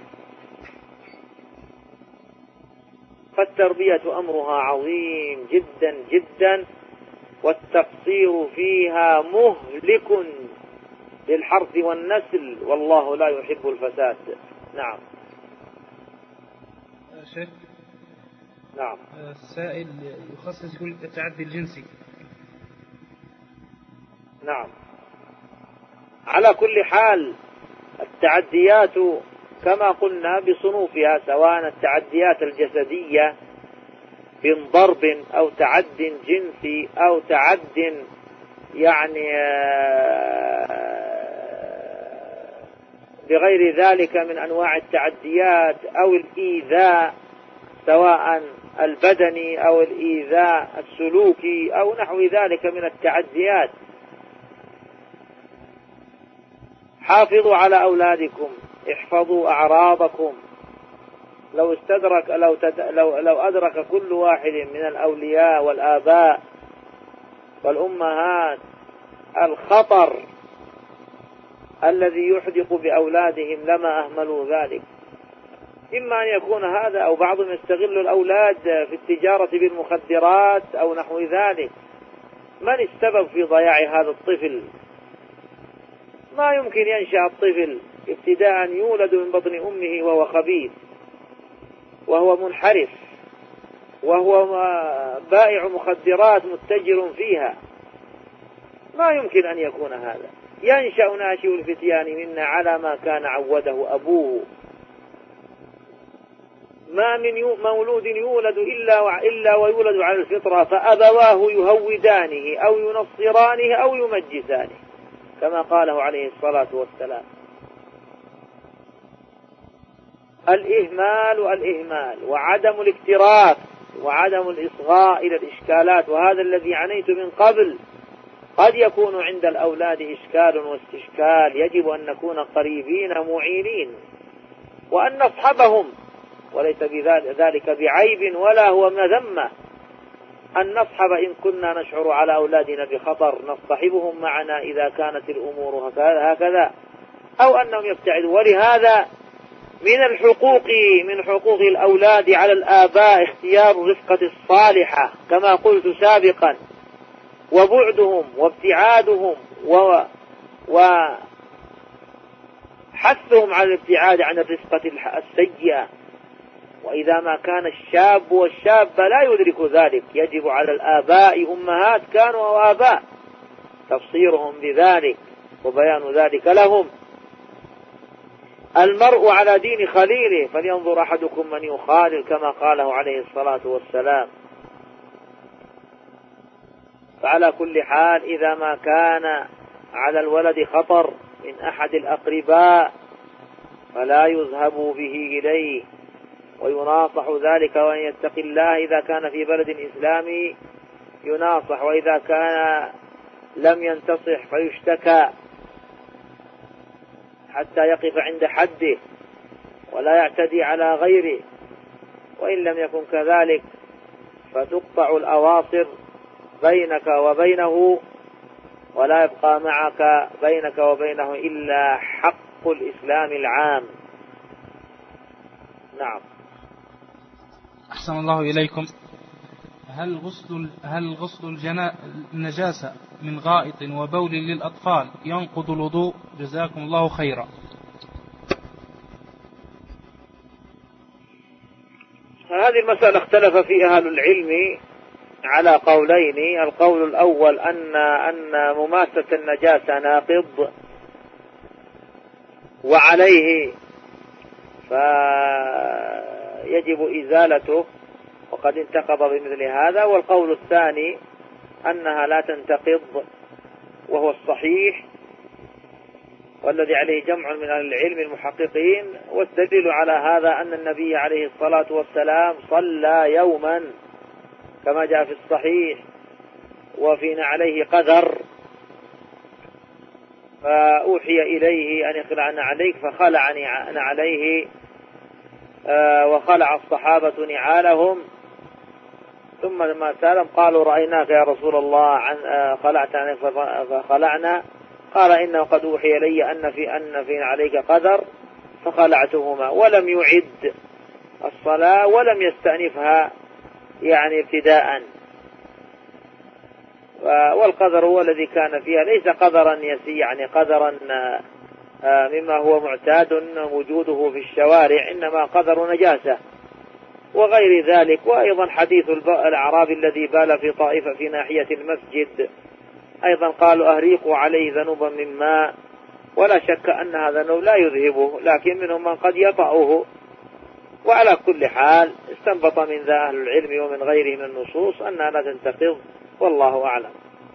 فالتربية أمرها عظيم جدا جدا، والتقصير فيها مهلك للحرث والنسل، والله لا يحب الفساد. نعم. شيخ. نعم. السائل يخصص يقول التعدي الجنسي. نعم. على كل حال التعديات كما قلنا بصنوفها، سواء التعديات الجسدية من ضرب أو تعد جنسي أو تعد يعني بغير ذلك من أنواع التعديات، أو الإيذاء سواء البدني أو الإيذاء السلوكي أو نحو ذلك من التعديات. حافظوا على أولادكم، احفظوا أعراضكم. لو أدرك كل واحد من الأولياء والآباء والأمهات الخطر الذي يحدق بأولادهم لما أهملوا ذلك. إما أن يكون هذا، أو بعضهم يستغل الأولاد في التجارة بالمخدرات أو نحو ذلك. من السبب في ضياع هذا الطفل؟ ما يمكن ينشأ الطفل ابتداء يولد من بطن أمه وهو خبيث وهو منحرف وهو بائع مخدرات متجر فيها. ما يمكن أن يكون هذا. ينشأ ناشئ الفتيان منا على ما كان عوده أبوه. ما من مولود يولد إلا ويولد على الفطرة، فأبواه يهودانه أو ينصرانه أو يمجسانه كما قاله عليه الصلاة والسلام. الإهمال وعدم الاكتراث وعدم الإصغاء إلى الإشكالات، وهذا الذي عنيت من قبل. قد يكون عند الأولاد إشكال واستشكال، يجب أن نكون قريبين معينين وأن نصحبهم، وليس ذلك بعيب ولا هو مذمة أن نصحب إن كنا نشعر على أولادنا بخطر، نصطحبهم معنا إذا كانت الأمور هكذا، أو أنهم يبتعدوا. ولهذا من حقوق الأولاد على الآباء اختيار الرفقة الصالحة كما قلت سابقا، وبعدهم وابتعادهم وحثهم على الابتعاد عن الرفقة السيئة. وإذا ما كان الشاب والشابة لا يدرك ذلك، يجب على الآباء، أمهات كانوا أو آباء، تبصيرهم بذلك وبيان ذلك لهم. المرء على دين خليله فلينظر أحدكم من يخالل كما قاله عليه الصلاة والسلام. فعلى كل حال إذا ما كان على الولد خطر من أحد الأقرباء فلا يذهب به إليه، ويناصح ذلك وأن يتقي الله إذا كان في بلد إسلامي يناصح، وإذا كان لم ينتصح فيشتكى حتى يقف عند حده ولا يعتدي على غيره، وإن لم يكن كذلك فتقطع الأواصر بينك وبينه، ولا يبقى معك بينك وبينه إلا حق الإسلام العام. نعم. أحسن الله إليكم. هل غسل النجاسة من غائط وبول للأطفال ينقض الوضوء؟ جزاكم الله خيرا. هذه المسألة اختلف فيها أهل العلم على قولين. القول الأول أن مماسة النجاسة ناقض وعليه فيجب إزالته وقد انتقض بمثل هذا، والقول الثاني أنها لا تنتقض وهو الصحيح والذي عليه جمع من أهل العلم المحققين. والدليل على هذا أن النبي عليه الصلاة والسلام صلى يوما كما جاء في الصحيح وفي عليه قدر، فأوحي إليه أن يخلع عليك فخلع عليه وخلع الصحابة نعالهم، ثم لما سألهم قالوا رأيناك يا رسول الله خلعت عنك فخلعنا، قال إنه قد أوحي لي أن في عليك قدر فخلعتهما، ولم يعد الصلاة ولم يستأنفها يعني ابتداء. والقدر هو الذي كان فيها ليس قدرا يعني قدرا مما هو معتاد وجوده في الشوارع، إنما قدر نجاسة وغير ذلك. وأيضا حديث الأعرابي الذي بال في طائفة في ناحية المسجد أيضا قالوا أهريقوا عليه ذنوبا من ماء، ولا شك أن هذا الذنوب لا يذهبه، لكن منهم من قد يطأه. وعلى كل حال استنبط من ذا أهل العلم ومن غيره من النصوص أنها لا تنتقض، والله أعلم.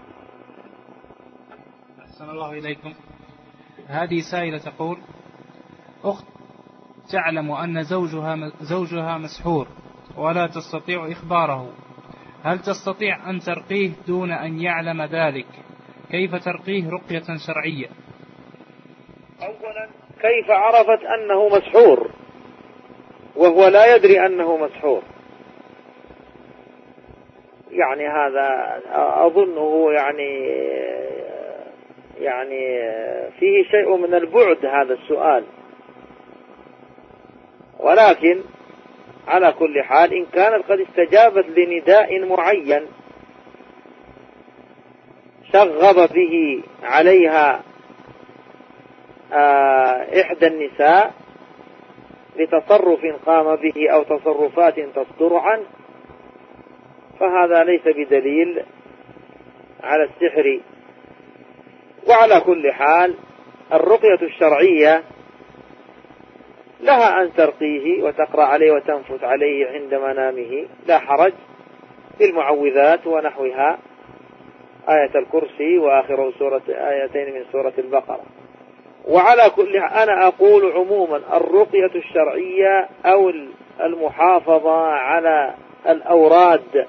أحسن الله إليكم. هذه سائلة تقول: أخت تعلم أن زوجها مسحور ولا تستطيع إخباره، هل تستطيع أن ترقيه دون أن يعلم ذلك؟ كيف ترقيه رقية شرعية؟ أولا، كيف عرفت أنه مسحور وهو لا يدري أنه مسحور؟ يعني هذا أظنه يعني فيه شيء من البعد هذا السؤال، ولكن على كل حال إن كانت قد استجابت لنداء معين شغب به عليها إحدى النساء لتصرف قام به أو تصرفات تصدر عنه، فهذا ليس بدليل على السحر. وعلى كل حال الرقية الشرعية لها أن ترقيه وتقرأ عليه وتنفث عليه عند منامه، لا حرج، بالمعوذات ونحوها، آية الكرسي وآخر آيتين من سورة البقرة. وعلى كل أنا أقول عموما الرقية الشرعية أو المحافظة على الأوراد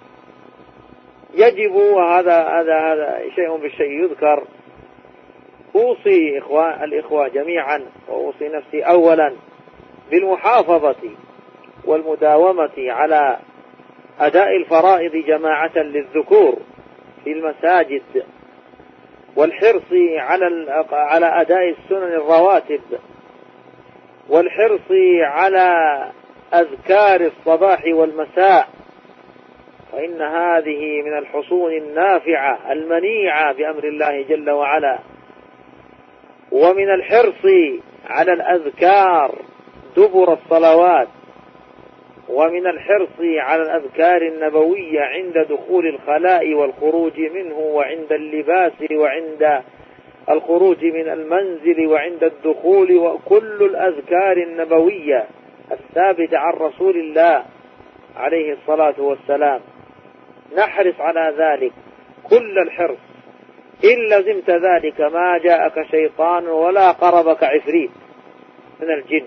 يجب، وهذا شيء بالشيء يذكر. أوصي الإخوة جميعا وأوصي نفسي أولا بالمحافظة والمداومة على أداء الفرائض جماعة للذكور في المساجد، والحرص على أداء السنن الرواتب، والحرص على أذكار الصباح والمساء، فإن هذه من الحصون النافعة المنيعة بأمر الله جل وعلا. ومن الحرص على الأذكار دبر الصلوات، ومن الحرص على الأذكار النبوية عند دخول الخلاء والخروج منه، وعند اللباس، وعند الخروج من المنزل، وعند الدخول، وكل الأذكار النبوية الثابتة عن رسول الله عليه الصلاة والسلام نحرص على ذلك. كل الحرص، إن لزمت ذلك ما جاءك شيطان ولا قربك عفريت من الجن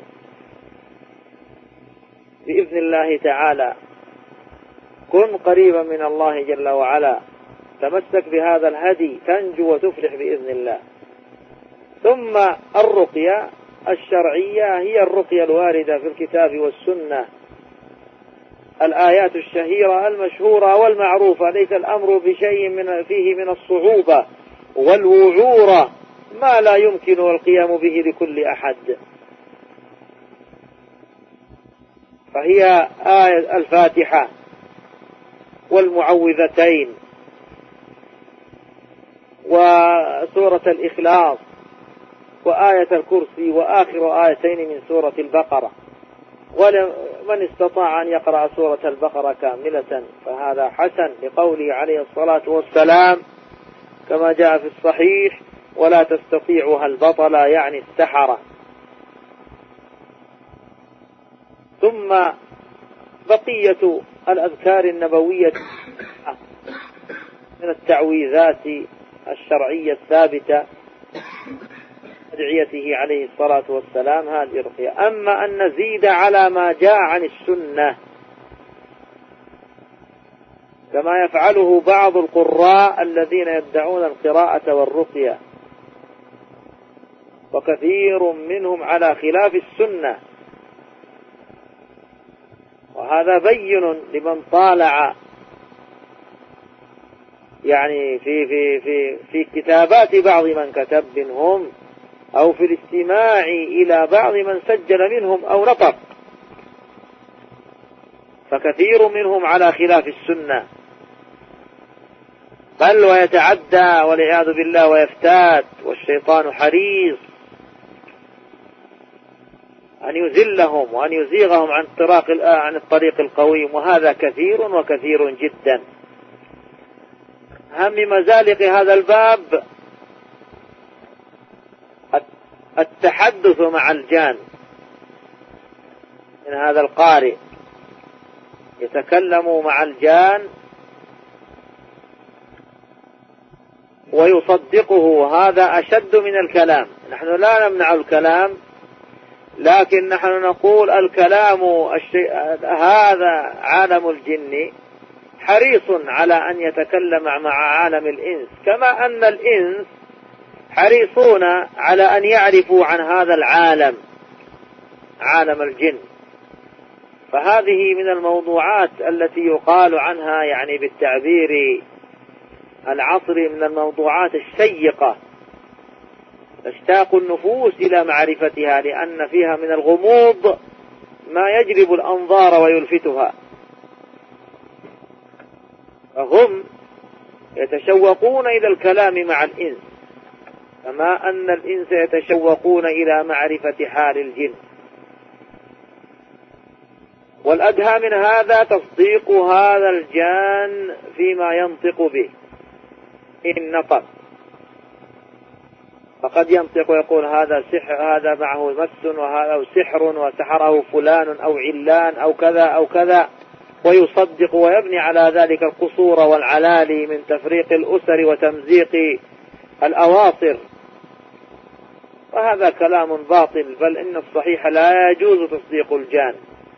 بإذن الله تعالى. كن قريبا من الله جل وعلا، تمسك بهذا الهدي تنجو وتفلح بإذن الله. ثم الرقية الشرعية هي الرقية الواردة في الكتاب والسنة، الآيات الشهيرة المشهورة والمعروفة، ليس الأمر بشيء فيه من الصعوبة والوعورة ما لا يمكن القيام به لكل أحد. فهي آية الفاتحة والمعوذتين وسورة الإخلاص وآية الكرسي وآخر آيتين من سورة البقرة. ومن استطاع أن يقرأ سورة البقرة كاملة فهذا حسن، لقوله عليه الصلاة والسلام كما جاء في الصحيح: ولا تستطيعها البطل، يعني السحرة. ثم بقية الأذكار النبوية من التعويذات الشرعية الثابتة أدعيته عليه الصلاة والسلام هذه الرقية. أما أن نزيد على ما جاء عن السنة كما يفعله بعض القراء الذين يدعون القراءة والرقية، وكثير منهم على خلاف السنة، وهذا بين لمن طالع يعني في كتابات بعض من كتب منهم، أو في الاستماع إلى بعض من سجل منهم أو نطق، فكثير منهم على خلاف السنة، بل ويتعدى والعياذ بالله ويفتات، والشيطان حريص أن يذلهم وأن يزيغهم عن الطريق القويم، وهذا كثير وكثير جدا. أهم مزالق هذا الباب التحدث مع الجان من هذا القارئ، يتكلم مع الجان ويصدقه، هذا أشد من الكلام. نحن لا نمنع الكلام، لكن نحن نقول الكلام هذا عالم الجن حريص على أن يتكلم مع عالم الإنس، كما أن الإنس حريصون على أن يعرفوا عن هذا العالم، عالم الجن. فهذه من الموضوعات التي يقال عنها يعني بالتعبير العصري من الموضوعات الشيقة، تشتاق النفوس إلى معرفتها، لأن فيها من الغموض ما يجلب الأنظار ويلفتها. فهم يتشوقون إلى الكلام مع الإنس، كما أن الإنس يتشوقون إلى معرفة حال الجن. والأدهى من هذا تصديق هذا الجان فيما ينطق به إن نطق، فقد ينطق ويقول هذا سحر، هذا معه مس، وهذا سحر وسحره فلان أو علان أو كذا أو كذا، ويصدق ويبني على ذلك القصور والعلالي من تفريق الأسر وتمزيق الأواصر، وهذا كلام باطل. بل إن الصحيح لا يجوز تصديق الجان.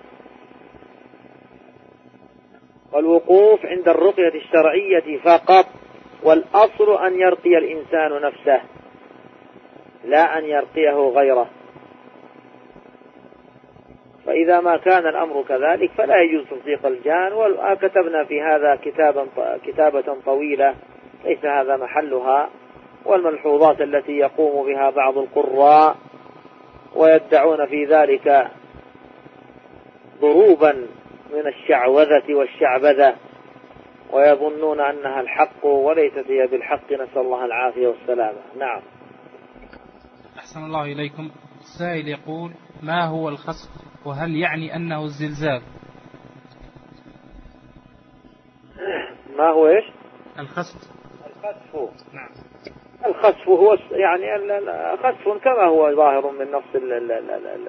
والوقوف عند الرقية الشرعية فقط، والأصل أن يرقي الإنسان نفسه لا أن يرقيه غيره. فإذا ما كان الأمر كذلك فلا يجوز تصديق الجان. وكتبنا في هذا كتابة طويلة ليس هذا محلها، والملحوظات التي يقوم بها بعض القراء ويدعون في ذلك ضروبا من الشعوذة والشعبذة، ويظنون أنها الحق وليست هي بالحق، نسأل الله العافية والسلامة. نعم. أحسن الله إليكم. السائل يقول: ما هو الخسف، وهل يعني أنه الزلزال؟ ما هو إيش؟ الخسف. نعم. الخسف هو يعني خسف كما هو ظاهر من نص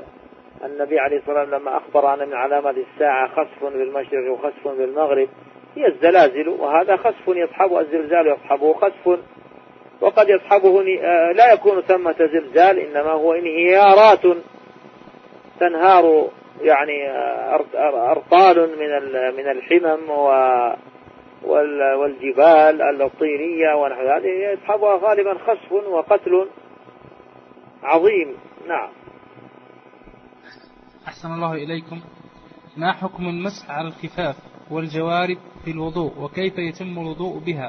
النبي عليه الصلاة والسلام لما أخبر أن من علامات الساعة خسف بالمشرق وخسف بالمغرب، هي الزلازل، وهذا خسف يصحبه، الزلزال يصحبه خسف، وقد يصحبه لا يكون ثمة زلزال، إنما هو انهيارات تنهار يعني أرطال من الحمم والجبال الطينية ونحو هذه، يصحبها غالبا خسف وقتل عظيم. نعم. أحسن الله إليكم. ما حكم المسح على الخفاف والجوارب في الوضوء، وكيف يتم الوضوء بها؟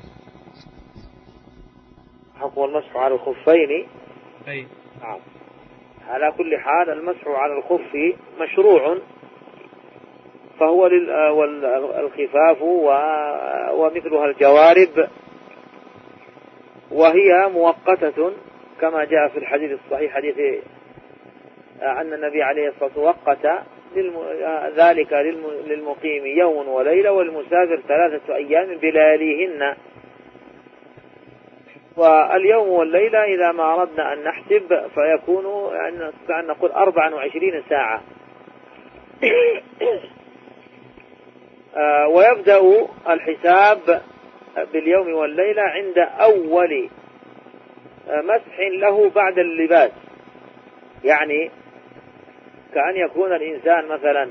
حكم المسح على الخفين. أي. نعم. على كل حال المسح على الخف مشروع، فهو الخفاف ومثلها الجوارب، وهي مؤقتة كما جاء في الحديث الصحيح، حديث أن النبي عليه الصلاة والسلام وقت ذلك للمقيم يوم وليلة، والمسافر 3 أيام بلياليهن. واليوم والليلة إذا ما أردنا أن نحسب فيكون أن نقول 24 ساعة. ويبدأ الحساب باليوم والليلة عند أول مسح له بعد اللباس، يعني كأن يكون الإنسان مثلا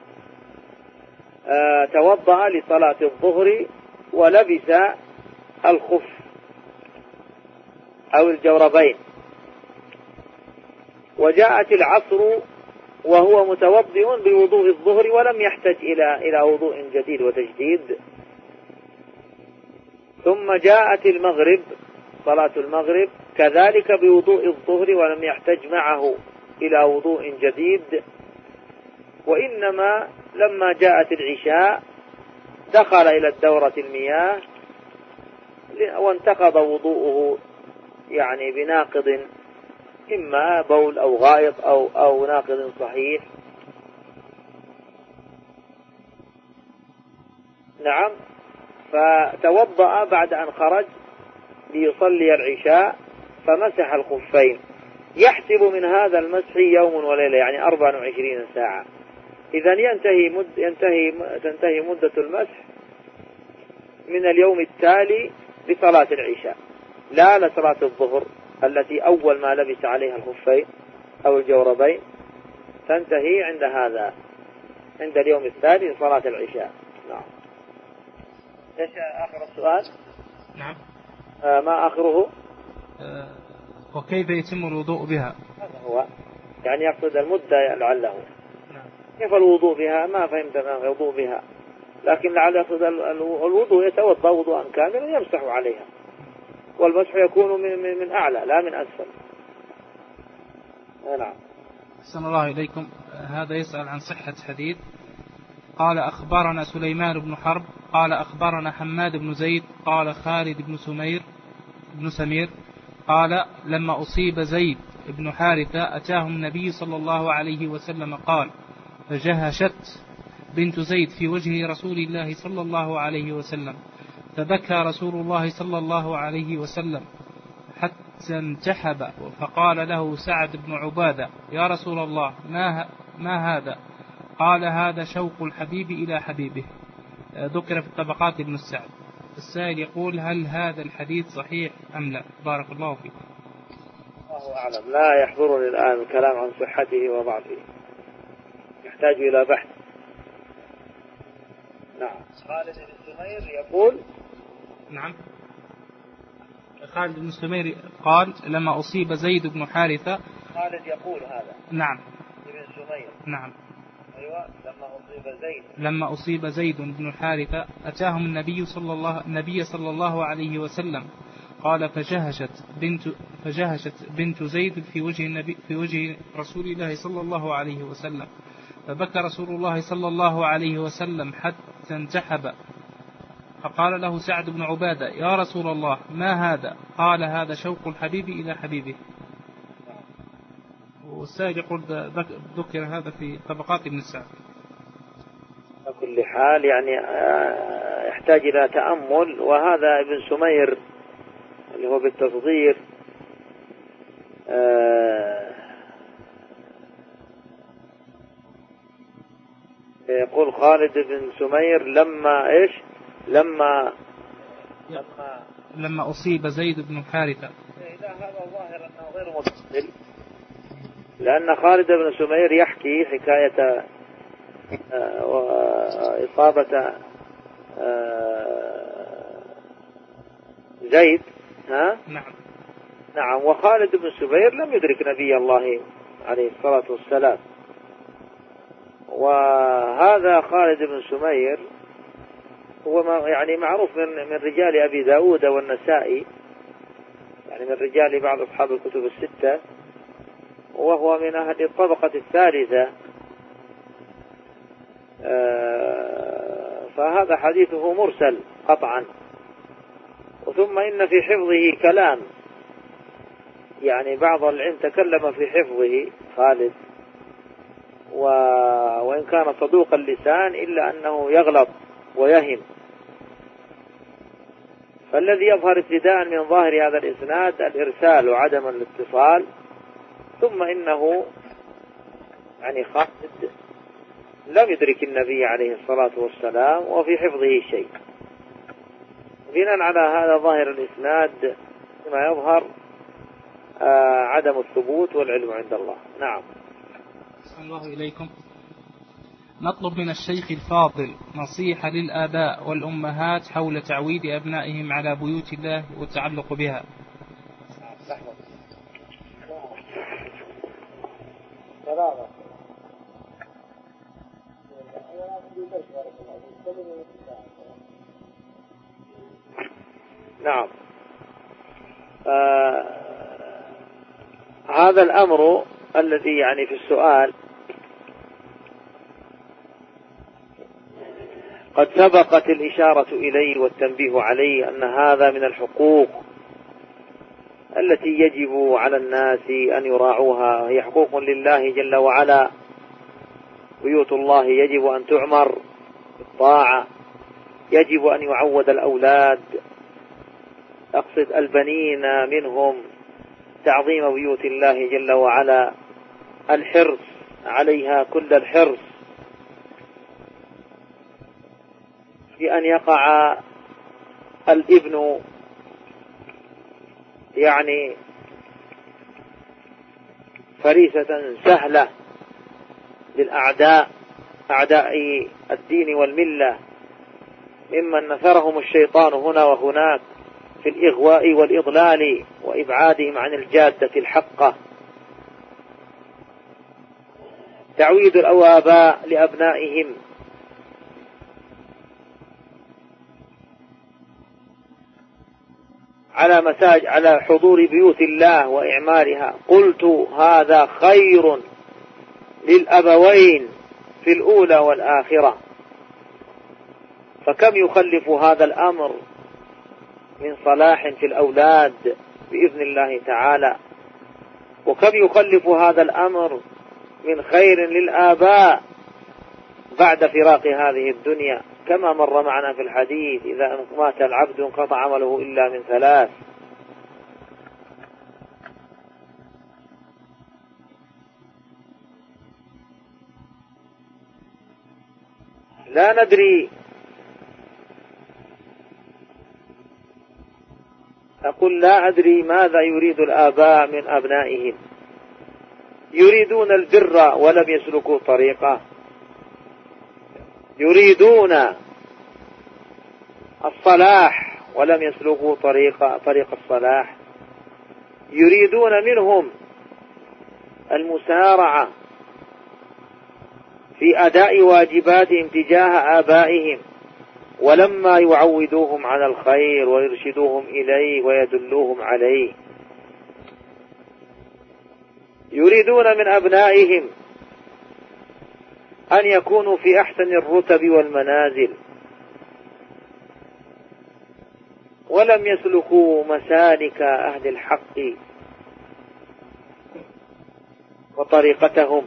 توضأ لصلاة الظهر ولبس الخف أو الجوربين، وجاءت العصر وهو متوضئ بوضوء الظهر ولم يحتج إلى وضوء جديد وتجديد، ثم جاءت المغرب صلاة المغرب كذلك بوضوء الظهر ولم يحتج معه إلى وضوء جديد، وإنما لما جاءت العشاء دخل إلى الدورة المياه وانتقض وضوءه، يعني بناقض إما بول أو غائط أو ناقض صحيح. نعم. فتوضأ بعد أن خرج ليصلي العشاء فمسح الخفين، يحسب من هذا المسح يوم وليلة، يعني 24 ساعة. إذن تنتهي مدة المسح من اليوم التالي لصلاة العشاء، لا لصلاة الظهر التي أول ما لبس عليها الخفين أو الجوربين، تنتهي عند هذا، عند اليوم الثاني لصلاة العشاء. نعم. ايش آخر السؤال؟ نعم. ما آخره؟ وكيف يتم الوضوء بها؟ هذا هو، يعني يقصد المدة لعله. نعم. كيف الوضوء بها؟ ما فهمت الوضوء بها، لكن لعل يقصد الوضوء يتوضأ وضوءا كاملا يمسح عليها، والمسح يكون من أعلى لا من أسفل. نعم. أحسن الله إليكم. هذا يسأل عن صحة حديث. قال أخبرنا سليمان بن حرب قال أخبرنا حماد بن زيد قال خالد بن سمير قال لما أصيب زيد بن حارثة أتاهم النبي صلى الله عليه وسلم قال فجهشت بنت زيد في وجه رسول الله صلى الله عليه وسلم، فبكى رسول الله صلى الله عليه وسلم حتى انتحب، فقال له سعد بن عبادة يا رسول الله ما هذا؟ قال هذا شوق الحبيب إلى حبيبه. ذكر في الطبقات ابن السعد. السائل يقول هل هذا الحديث صحيح أم لا؟ بارك الله فيك. الله أعلم، لا يحضرني الآن الكلام عن صحته وضعفه، يحتاج إلى بحث. نعم. خالد بن سمير يقول. نعم. خالد بن سمير قال لما أصيب زيد بن حارثة. خالد يقول هذا. نعم. بن سمير. نعم. أيوة. لما أصيب زيد بن حارثة أتاهم النبي صلى الله عليه وسلم قال فجهشت بنت زيد في وجه رسول الله صلى الله عليه وسلم، فبكى رسول الله صلى الله عليه وسلم حتى انتحب، فقال له سعد بن عبادة يا رسول الله ما هذا؟ قال هذا شوق الحبيب إلى حبيبه. والسائل يقول ذكر هذا في طبقات ابن السعد. على كل حال يعني يحتاج إلى تأمل، وهذا ابن سمير اللي هو بالتصغير يقول خالد بن سمير لما إيش لما أصيب زيد بن حارثة. لا، هذا ظاهر أنه غير متصل، لأن خالد بن سمير يحكي حكاية إصابة زيد. نعم. وخالد بن سمير لم يدرك نبي الله عليه الصلاة والسلام. وهذا خالد بن سمير هو يعني معروف من رجال أبي داود والنسائي، يعني من رجال بعض أصحاب الكتب الستة، وهو من أهل الطبقة الثالثة. فهذا حديثه مرسل قطعا. وثم إن في حفظه كلام، يعني بعض العلم تكلم في حفظه خالد، وإن كان صدوق اللسان إلا أنه يغلط ويهم. فالذي يظهر ابتداء من ظاهر هذا الإسناد الإرسال وعدم الاتصال. ثم إنه يعني خالد لم يدرك النبي عليه الصلاة والسلام وفي حفظه شيء. بناء على هذا ظاهر الإسناد كما يظهر عدم الثبوت والعلم عند الله. نعم. أحسن الله إليكم. نطلب من الشيخ الفاضل نصيحة للآباء والأمهات حول تعويد أبنائهم على بيوت الله والتعلق بها. نعم. هذا الأمر الذي يعني في السؤال قد سبقت الإشارة إليه والتنبيه عليه أن هذا من الحقوق التي يجب على الناس أن يراعوها، هي حقوق لله جل وعلا. بيوت الله يجب أن تعمر بالطاعة، يجب أن يعود الأولاد، أقصد البنين منهم، تعظيم بيوت الله جل وعلا، الحرص عليها كل الحرص بأن يقع الابن يعني فريسة سهلة للأعداء، أعداء الدين والملة، ممن نثرهم الشيطان هنا وهناك في الإغواء والإضلال وإبعادهم عن الجادة الحقة. تعويد الآباء لأبنائهم على حضور بيوت الله وإعمارها. قلت هذا خير للأبوين في الأولى والآخرة، فكم يخلف هذا الأمر من صلاح في الأولاد بإذن الله تعالى، وكم يخلف هذا الأمر من خير للآباء بعد فراق هذه الدنيا، كما مر معنا في الحديث: إذا مات العبد انقطع عمله إلا من ثلاث. لا ندري، أقول لا أدري ماذا يريد الآباء من أبنائهم. يريدون البر ولم يسلكوا طريقه، يريدون الصلاح ولم يسلكوا طريق الصلاح، يريدون منهم المسارعة في أداء واجباتهم تجاه آبائهم، ولما يعودوهم على الخير ويرشدوهم إليه ويدلوهم عليه. يريدون من أبنائهم أن يكونوا في أحسن الرتب والمنازل، ولم يسلكوا مسالك أهل الحق وطريقتهم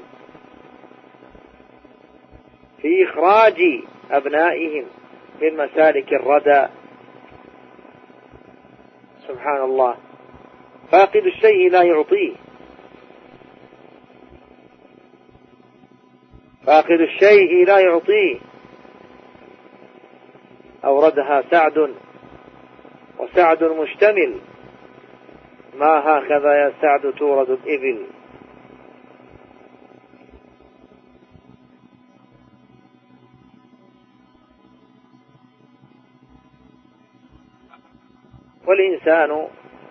في إخراج أبنائهم من مسالك الردى. سبحان الله، فاقد الشيء لا يعطيه، فاقد الشيء لا يعطيه. أوردها سعد، وسعد مشتمل، ما هكذا يا سعد تورد الإبل. والإنسان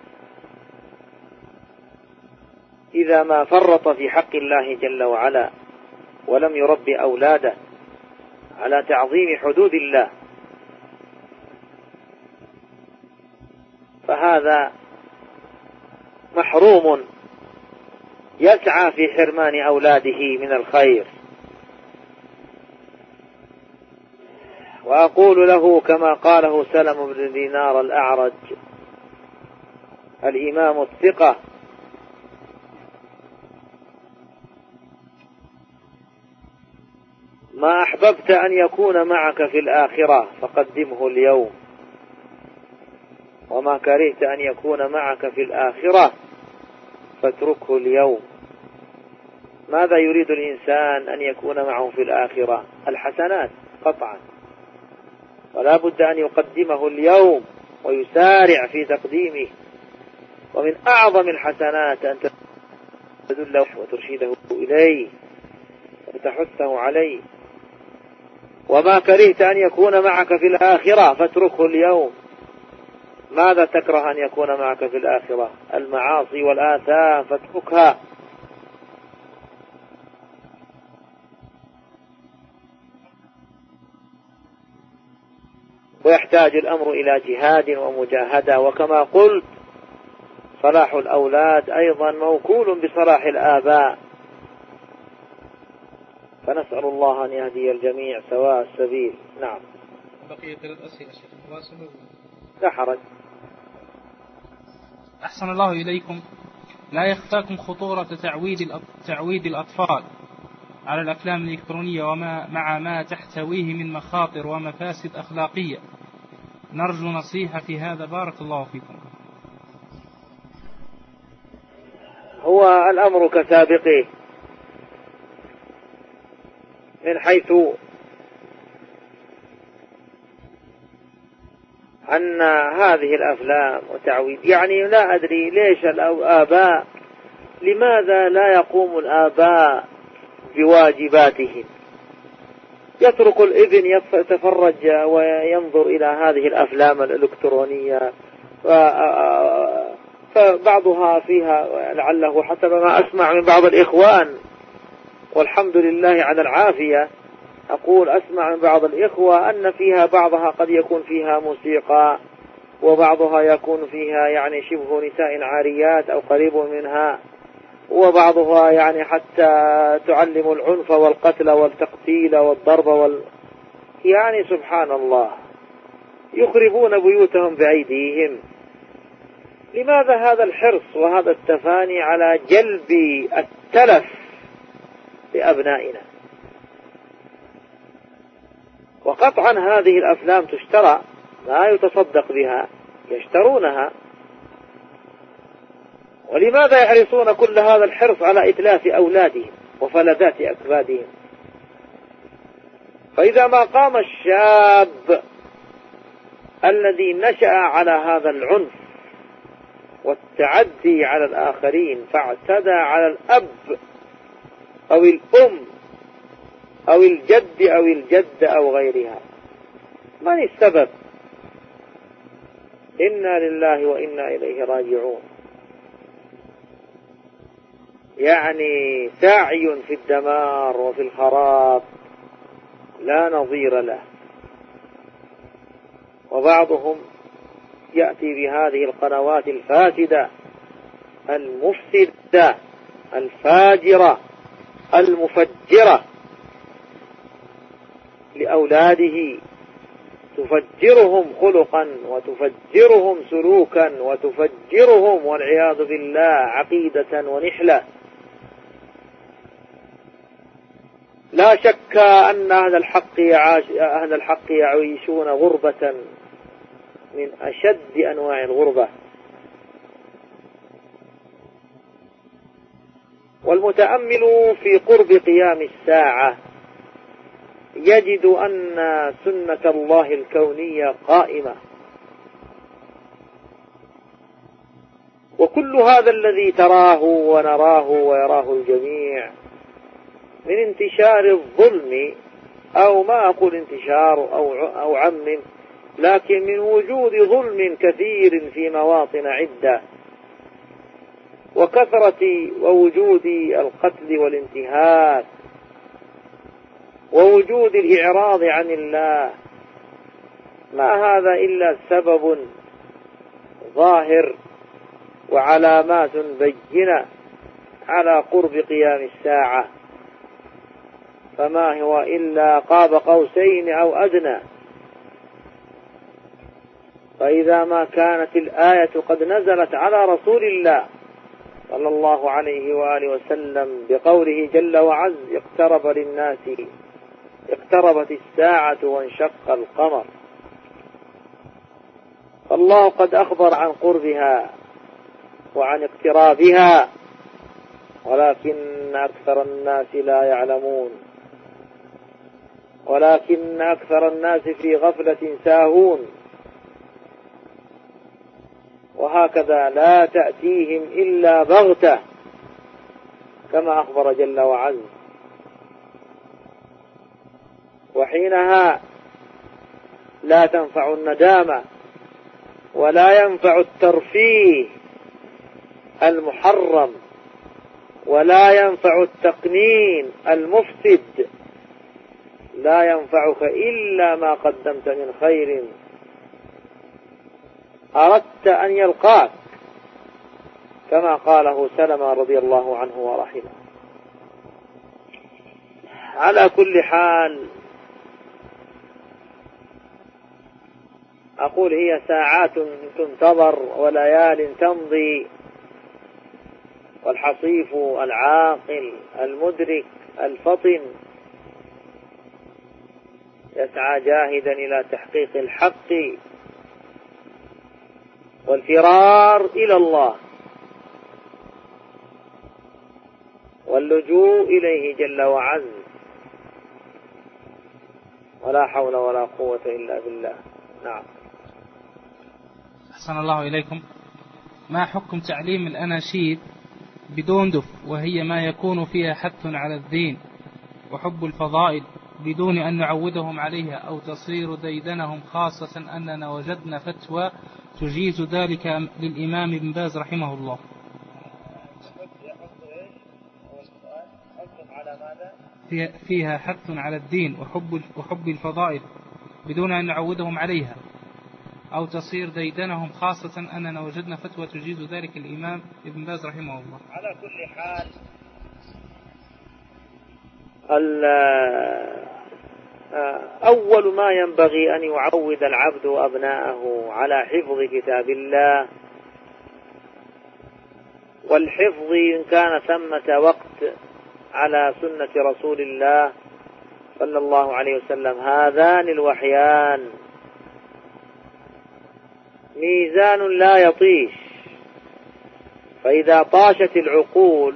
إذا ما فرط في حق الله جل وعلا ولم يربي أولاده على تعظيم حدود الله فهذا محروم يسعى في حرمان أولاده من الخير. وأقول له كما قاله سلم بن دينار الأعرج الإمام الثقة: ما أحببت أن يكون معك في الآخرة فقدمه اليوم، وما كرهت أن يكون معك في الآخرة فاتركه اليوم. ماذا يريد الإنسان أن يكون معه في الآخرة؟ الحسنات قطعا، ولا بد أن يقدمه اليوم ويسارع في تقديمه. ومن أعظم الحسنات أن تدله وترشده إليه وتحثه عليه. وما كرهت أن يكون معك في الآخرة فاتركه اليوم. ماذا تكره أن يكون معك في الآخرة؟ المعاصي والآثام فاتركها. ويحتاج الأمر إلى جهاد ومجاهدة، وكما قلت صلاح الأولاد أيضا موكول بصلاح الآباء، فنسأل الله أن يهدي الجميع سواء السبيل. نعم. بقي 3 أسئلة شيخ واصل. لا حرج. أحسن الله إليكم. لا يخفاكم خطورة تعويد الأطفال على الأفلام الإلكترونية مع ما تحتويه من مخاطر ومفاسد أخلاقية. نرجو نصيحة في هذا بارك الله فيكم. هو الأمر كسابقه، من حيث أن هذه الأفلام وتعويد، يعني لا أدري ليش الآباء، لماذا لا يقوم الآباء بواجباتهم؟ يترك الابن يتفرج وينظر إلى هذه الأفلام الإلكترونية، فبعضها فيها لعله حسب ما أسمع من بعض الإخوان، والحمد لله على العافية، أقول أسمع من بعض الإخوة أن فيها بعضها قد يكون فيها موسيقى، وبعضها يكون فيها يعني شبه نساء عاريات أو قريب منها، وبعضها يعني حتى تعلم العنف والقتل والتقتيل والضرب يعني سبحان الله، يخربون بيوتهم بأيديهم. لماذا هذا الحرص وهذا التفاني على جلب التلف لأبنائنا؟ وقطعا هذه الأفلام تشترى، لا يتصدق بها، يشترونها. ولماذا يحرصون كل هذا الحرص على إتلاف أولادهم وفلذات أكبادهم؟ فإذا ما قام الشاب الذي نشأ على هذا العنف والتعدي على الآخرين فاعتدى على الأب أو الأم أو الجد أو الجد أو غيرها، من السبب؟ إنا لله وإنا إليه راجعون. يعني سعي في الدمار وفي الخراب لا نظير له. وبعضهم يأتي بهذه القنوات الفاسدة المفسدة الفاجرة المفجرة لأولاده، تفجرهم خلقا وتفجرهم سلوكا وتفجرهم والعياذ بالله عقيدة ونحلة. لا شك أن أهل الحق يعيشون غربة من أشد أنواع الغربة. والمتأمل في قرب قيام الساعة يجد أن سنة الله الكونية قائمة. وكل هذا الذي تراه ونراه ويراه الجميع من انتشار الظلم، أو ما أقول انتشار أو عمم، لكن من وجود ظلم كثير في مواطن عدة، وكثرة ووجود القتل والانتهاك، ووجود الإعراض عن الله، ما هذا إلا سبب ظاهر وعلامات بينة على قرب قيام الساعة، فما هو إلا قاب قوسين أو أدنى. فإذا ما كانت الآية قد نزلت على رسول الله صلى الله عليه وآله وسلم بقوله جل وعز: اقتربت الساعة وانشق القمر، فالله قد أخبر عن قربها وعن اقترابها، ولكن أكثر الناس لا يعلمون، ولكن أكثر الناس في غفلة ساهون. وهكذا لا تأتيهم إلا بغتة كما أخبر جل وعز، وحينها لا تنفع الندامة ولا ينفع الترفيه المحرم ولا ينفع التقنين المفسد، لا ينفعك إلا ما قدمت من خير أردت أن يلقاك، كما قاله سلمة رضي الله عنه ورحمه. على كل حال، أقول هي ساعات تنتظر وليال تمضي، والحصيف العاقل المدرك الفطن يسعى جاهدا إلى تحقيق الحق والفرار إلى الله واللجوء إليه جل وعز، ولا حول ولا قوة إلا بالله. نعم. أحسن الله إليكم. ما حكم تعليم الأناشيد بدون دف، وهي ما يكون فيها حث على الدين وحب الفضائل، بدون أن نعودهم عليها أو تصير ديدنهم، خاصة أننا وجدنا فتوى تجيز ذلك للإمام ابن باز رحمه الله؟ فيها حث على الدين وحب الفضائل بدون أن نعودهم عليها أو تصير ديدنهم، خاصة أننا وجدنا فتوى تجيز ذلك الإمام ابن باز رحمه الله. على كل حال، أول ما ينبغي أن يعود العبد أبناءه على حفظ كتاب الله، والحفظ إن كان ثمة وقت على سنة رسول الله صلى الله عليه وسلم، هذان الوحيان ميزان لا يطيش، فإذا طاشت العقول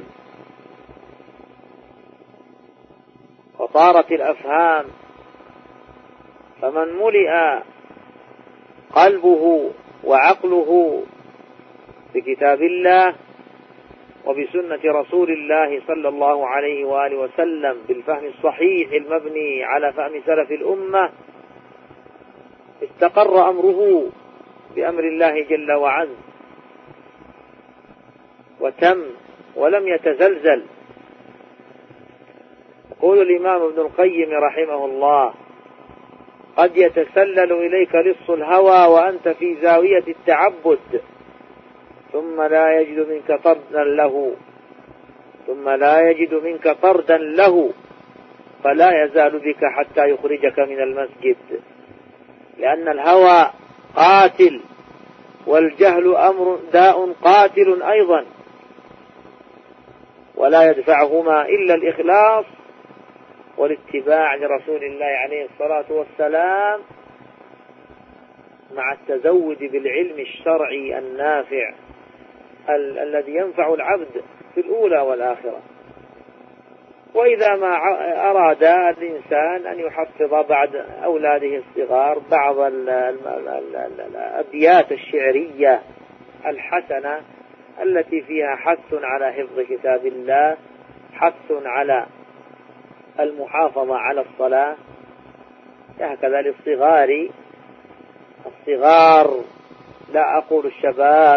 وطارت الأفهام، فمن ملئ قلبه وعقله بكتاب الله وبسنة رسول الله صلى الله عليه وآله وسلم بالفهم الصحيح المبني على فهم سلف الأمة، استقر أمره بأمر الله جل وعز وتم ولم يتزلزل. يقول الإمام ابن القيم رحمه الله: قد يتسلل إليك لص الهوى وأنت في زاوية التعبد، ثم لا يجد منك طردا له فلا يزال بك حتى يخرجك من المسجد، لأن الهوى قاتل، والجهل أمر داء قاتل أيضا، ولا يدفعهما إلا الإخلاص والاتباع لرسول الله عليه الصلاة والسلام، مع التزود بالعلم الشرعي النافع الذي ينفع العبد في الأولى والآخرة. وإذا ما أراد الإنسان أن يحفظ بعد أولاده الصغار بعض الأبيات الشعرية الحسنة التي فيها حث على حفظ كتاب الله، حث على المحافظة على الصلاة، هكذا للصغار، الصغار لا أقول الشباب،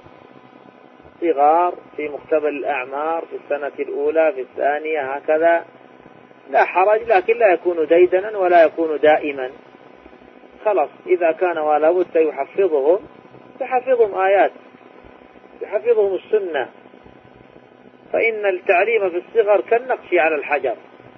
صغار في مقتبل الأعمار، في السنة الأولى في الثانية هكذا لا حرج، لكن لا يكون ديدنا ولا يكون دائما. خلاص إذا كان ولا بد يحفظهم، يحفظهم آيات، يحفظهم السنة، فإن التعليم في الصغر كالنقش على الحجر.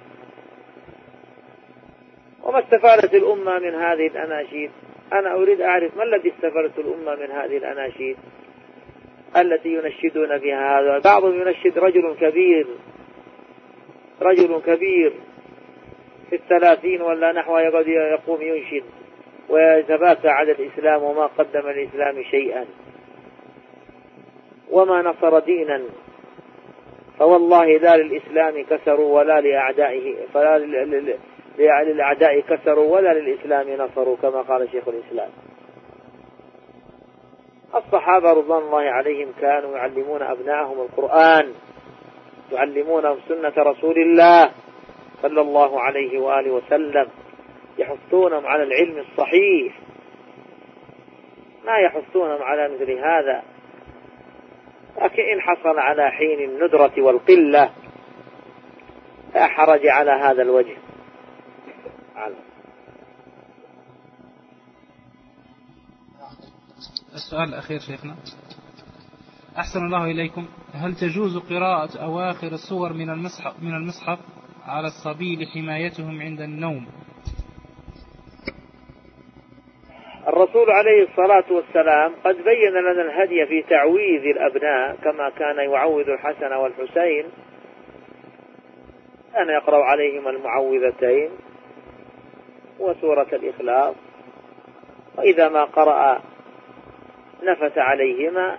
وما استفادت الأمة من هذه الأناشيد؟ أنا أريد أعرف ما الذي استفادت الأمة من هذه الأناشيد التي ينشدون بها هذا. بعضهم ينشد رجل كبير في 30 ولا نحو يقوم ينشد ويتباكى على الإسلام وما قدم الإسلام شيئا وما نصر دينا، فوالله لا للإسلام كسروا ولا لأعدائه، فلا للأعداء كسروا ولا للإسلام نصروا، كما قال شيخ الإسلام. الصحابة رضوان الله عليهم كانوا يعلمون أبنائهم القرآن، يعلمونهم سنة رسول الله صلى الله عليه وآله وسلم، يحثونهم على العلم الصحيح، ما يحثونهم على مثل هذا. لكن إن حصل على حين الندرة والقلة لا حرج على هذا الوجه. السؤال الأخير شيخنا، أحسن الله إليكم، هل تجوز قراءة أواخر السور من المصحف على الصبي لحمايتهم عند النوم؟ الرسول عليه الصلاة والسلام قد بين لنا الهدي في تعويذ الأبناء، كما كان يعوذ الحسن والحسين، كان يقرأ عليهما المعوذتين وسورة الإخلاص، وإذا ما قرأ نفث عليهما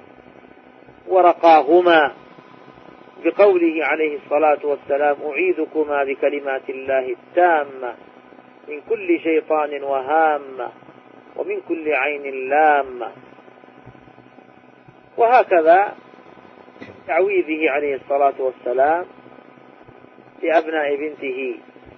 ورقاهما بقوله عليه الصلاة والسلام: أعيذكما بكلمات الله التامة من كل شيطان وهامة ومن كل عين لامة. وهكذا تعويذه عليه الصلاة والسلام لأبناء بنته،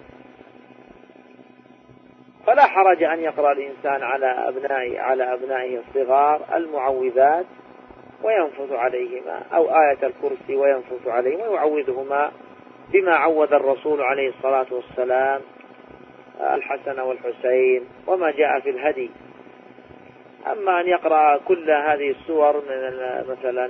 فلا حرج أن يقرأ الإنسان على أبنائه الصغار المعوذات وينفث عليهما، أو آية الكرسي وينفث عليهما ويعوذهما بما عوذ الرسول عليه الصلاة والسلام الحسن والحسين وما جاء في الهدي. أما أن يقرأ كل هذه السور من مثلا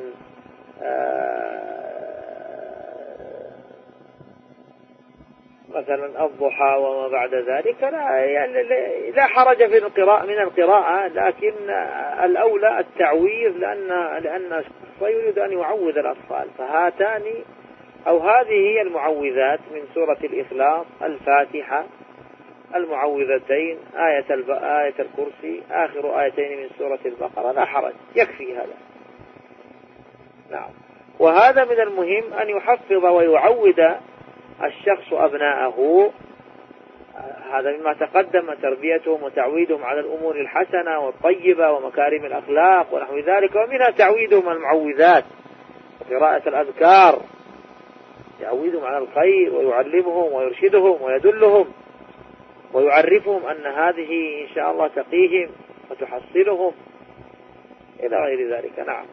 الضحى وما بعد ذلك لا حرج في القراءة من القراءة، لكن الأولى التعويذ، لأن الشخص يريد أن يعوذ الأطفال، فهاتان أو هذه هي المعوذات من سورة الإخلاص، الفاتحة، المعوذتين، آية الكرسي، آخر آيتين من سورة البقرة، لا حرج، يكفي هذا. نعم. وهذا من المهم أن يحفظ ويعود الشخص أبناءه، هذا مما تقدم، تربيتهم وتعويدهم على الأمور الحسنة والطيبة ومكارم الأخلاق ونحو ذلك، ومنها تعويدهم المعوذات وقراءة الأذكار، يعويدهم على الخير ويعلمهم ويرشدهم ويدلهم ويعرفهم أن هذه إن شاء الله تقيهم وتحصلهم إلى غير ذلك. نعم.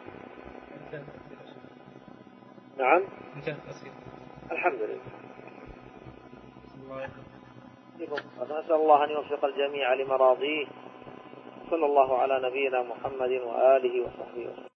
نعم. الحمد لله. نسأل الله أن يوفق الجميع لمراضيه. صلى الله على نبينا محمد وآله وصحبه وسلم.